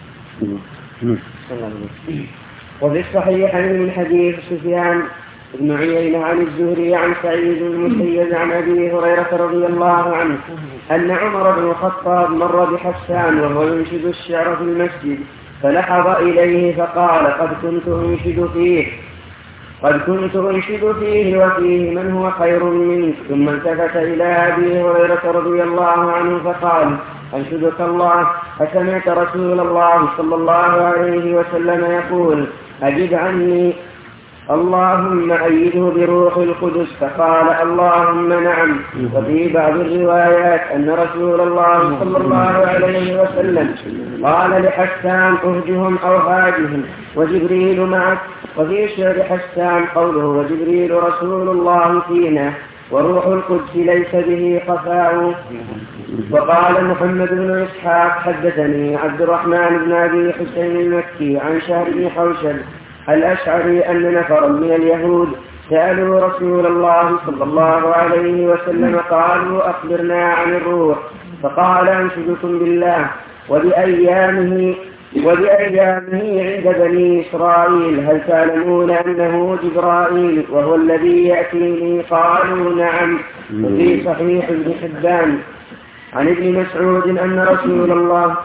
[SPEAKER 1] وفي الصحيحين من حديث سفيان بن عيينة عن الزهري عن سعيد بن المسيب عن أبي هريرة رضي الله عنه أن عمر بن الخطاب مر بحسان وهو ينشد الشعر في المسجد، فلحظ إليه فقال قد كنت أنشد فيه وفيه من هو خير منك. ثم التفت إلى أبي هريرة رضي الله عنه فقال أنشدك الله أسمعت رسول الله صلى الله عليه وسلم يقول أجب عني اللهم أيده بروح القدس؟ فقال اللهم نعم. وفي بعض الروايات أن رسول الله صلى الله عليه وسلم قال لحسان أهجهم أو هاجهم وجبريل معك. وفي شعر حسان قوله وجبريل رسول الله فينا وروح القدس ليس به خفاء. وقال محمد بن إسحاق حدثني عبد الرحمن بن أبي حسين المكي عن شهر بن حوشب الأشعري أن نفرا من اليهود سألوا رسول الله صلى الله عليه وسلم قالوا أخبرنا عن الروح. فقال أنشدكم بالله وبأيامه عند بني إسرائيل هل تعلمون أنه جبرائيل وهو الذي يأتيني؟ قالوا نعم. وفي صحيح ابن حبان عن ابن مسعود أن رسول الله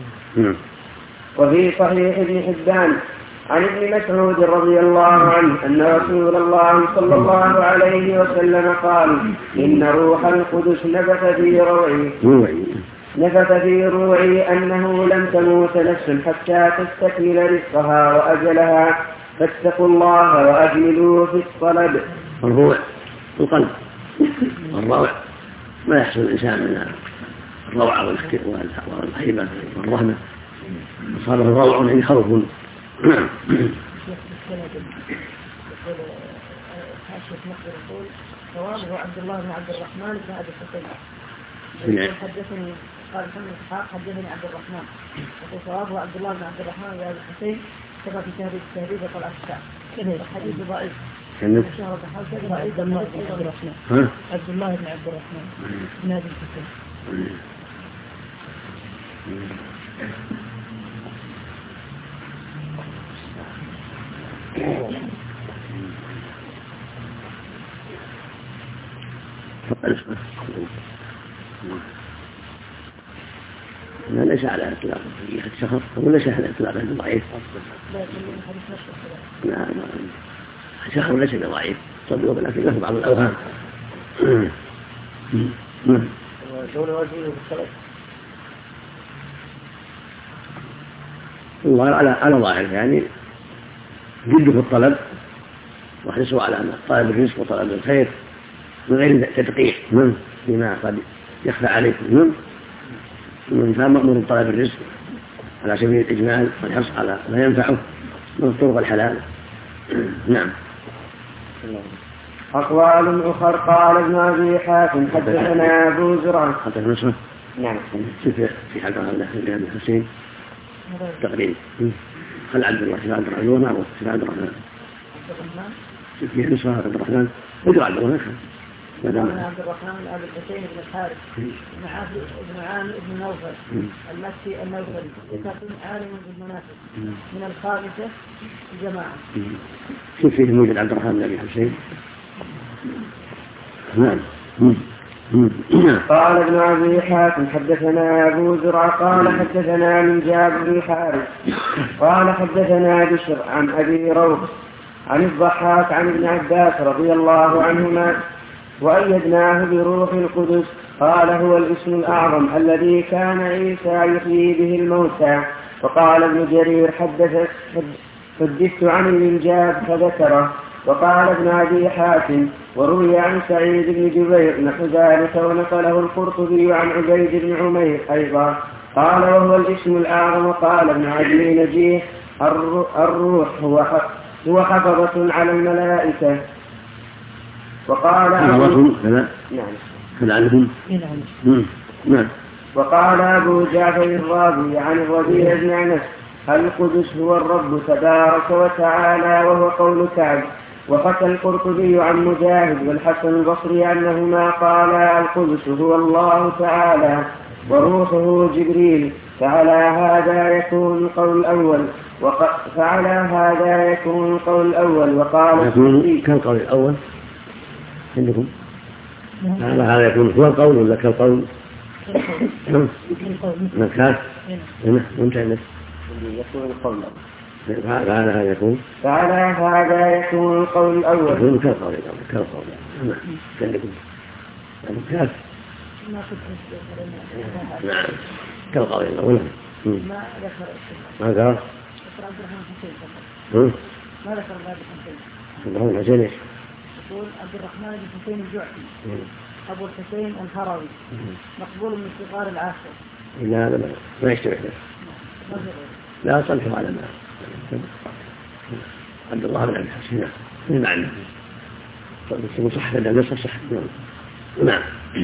[SPEAKER 1] وفي صحيح ابن حبان عن ابن مسعود رضي الله عنه أن رسول الله صلى الله عليه وسلم قال إن روح القدس نفث في روعي أنه لم تموت نفس حتى تستكمل رزقها وأجلها فاتقوا الله وأجملوا في الطلب.
[SPEAKER 2] الروع القلب، الروع ما يحصل الإنسان من الروعة والهيبة والرهبة، أصابه روع يعني خوف.
[SPEAKER 4] صوابه عبد الله بن عبد الرحمن بن أبي حسين حدثني قال محمد إسحاق حدثني عبد الرحمن. وفي صوابه عبد الله بن عبد الرحمن بن أبي حسين كما في تهذيب وطلع الشعب الحديث ضعيف. عبد الله بن عبد الرحمن بن أبي حسين.
[SPEAKER 2] لا ليس على إطلاق الشخص وليس على إطلاق ضعيف. لا الشخص ليس ضعيف صدق، لكن له بعض الأوهام. الله على ظاهر يعني جد في الطلب وحرصوا على طلب الرزق وطلب الخير من غير تدقيق بما قد يخفى عليكم. من كان مأمور بطلب الرزق على سبيل الإجمال والحرص على ما ينفعه من الطرق الحلال. نعم.
[SPEAKER 1] أقوال أخر. قال ابن أبي حاتم حدثنا أبو زرعة
[SPEAKER 2] نعم في حلقة الله ابن حسين تقريبا خل عبد الله في عبد الرحمن معروف في عبد الرحمن في نصف عبد الرحمن ادعو عبد الرحمن
[SPEAKER 4] عبد الرحمن أبي الحسين بن الحارث بن عامر بن نوفل المكي النوفلي يكون عالم بالمنافق من الخامسة الجماعة.
[SPEAKER 2] كيف فيه موجود عبد الرحمن أبي حسين؟ نعم.
[SPEAKER 1] قال ابن أبي حاتم حدثنا أبو زرعة قال حدثنا من جابر بن الحارث قال حدثنا بشر عن أبي روح عن الضحاك عن ابن عباس رضي الله عنهما وأيدناه بروح القدس. قال هو الاسم الأعظم الذي كان عيسى يحيي به الموتى. وقال ابن جرير حدثت عن الإنجاب فذكره. وقال ابن أبي حاتم وروي عن سعيد بن جبير نحو ذلك ونقله القرطبي عن عبيد بن عمير أيضا. قال وهو الاسم الأعظم. وقال ابن عدي نجيه الروح هو حفظة على الملائكة. وقال وقال أبو جعفر الرازي عن الربيع بن أنس القدس هو الرب تبارك وتعالى وهو قول كعب. وحكى القرطبي عن مجاهد والحسن البصري أنهما قالا القدس هو الله تعالى وروحه جبريل. فعلى هذا يكون القول الأول. وقال
[SPEAKER 2] كالقول الأول عندكم على هذا يكون هو القول ولا كالقول؟ نكاس وانت عندك
[SPEAKER 5] يكون القول
[SPEAKER 2] فهذا يكون
[SPEAKER 1] هذا يكون القول الأول
[SPEAKER 2] يكون كالقول الأول نعم كالقول الأول
[SPEAKER 3] ما ذكر
[SPEAKER 2] ما ذكر
[SPEAKER 3] عبد الرحمن حسين ما ذكر
[SPEAKER 2] عبد الرحمن حسين ايش؟
[SPEAKER 3] يقول عبد الرحمن بن حسين الجعفي أبو الحسين الهروي مقبول من صغار العاشر.
[SPEAKER 2] لا ما يشتبه له لا صلحوا على ما عبد الله بن عبد الحسين من معنى طيب صح هذا النص صح نعم.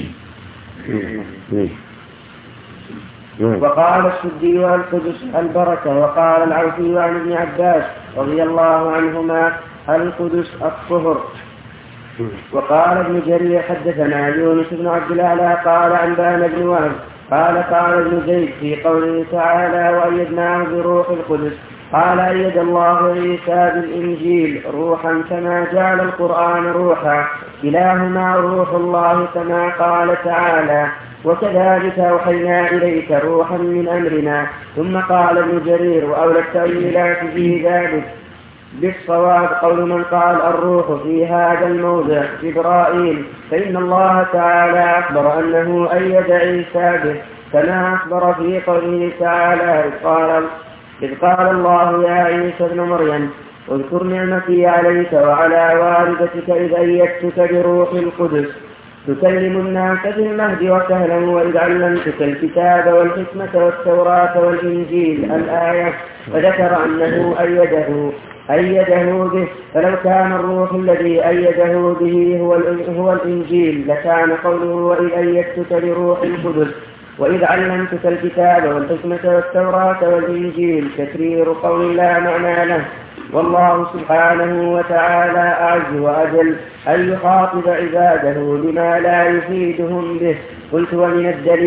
[SPEAKER 1] وقال السدي والقدس البركة. وقال العوفي عن ابن عباس رضي الله عنهما القدس الطهر. وقال ابن جرير حدثنا يونس بن عبد الأعلى قال أنبأنا بن وهب قال ابن زيد في قوله تعالى وأيدناه بروح القدس قال أيد الله عيسى بالإنجيل روحا كما جعل القرآن روحا كلاهما روح الله كما قال تعالى وكذلك أوحينا إليك روحا من أمرنا. ثم قال ابن جرير وأولى التأويلات في ذلك بالصواب قول من قال الروح في هذا الموضع جبرائيل فإن الله تعالى أخبر أنه أيد عيسى به كما أخبر في قوله تعالى إذ قال الله يا عيسى ابن مريم اذكر نعمتي عليك وعلى والدتك إذ أيدتك بروح القدس تكلم الناس في المهد وكهلا وإذ علمتك الكتاب والحكمة والتوراة والإنجيل الآية فذكر أنه أيده به. فلو كان الروح الذي أيده به هو الإنجيل لكان قوله وإذ أيدتك بروح القدس وإذ علمتك الكتاب والحكمة والتوراة والإنجيل تكرير قول لا معنى له. والله سبحانه وتعالى أعز وأجل أن يخاطب عباده بما لا يفيدهم به. قلت ومن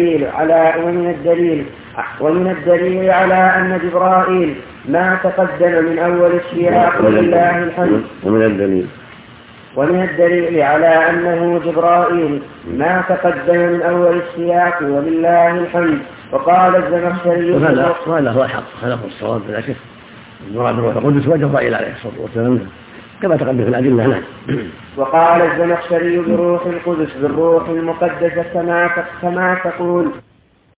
[SPEAKER 1] الدليل على أن جبرائيل ما تقدم من أول السياق ولله الحمد. ومن الدليل على أنه جبرائيل ما تقدم من أول السياق ولله الحمد. وقال الزمخشري
[SPEAKER 2] وهذا هو الحق هذا هو الصواب بلا شك. المراد هو القدس وجبرائيل عليه الصلاة والسلام كما تقدم في الأدلة هنا.
[SPEAKER 1] وقال الزمخشري بروح القدس بالروح المقدسة كما تقول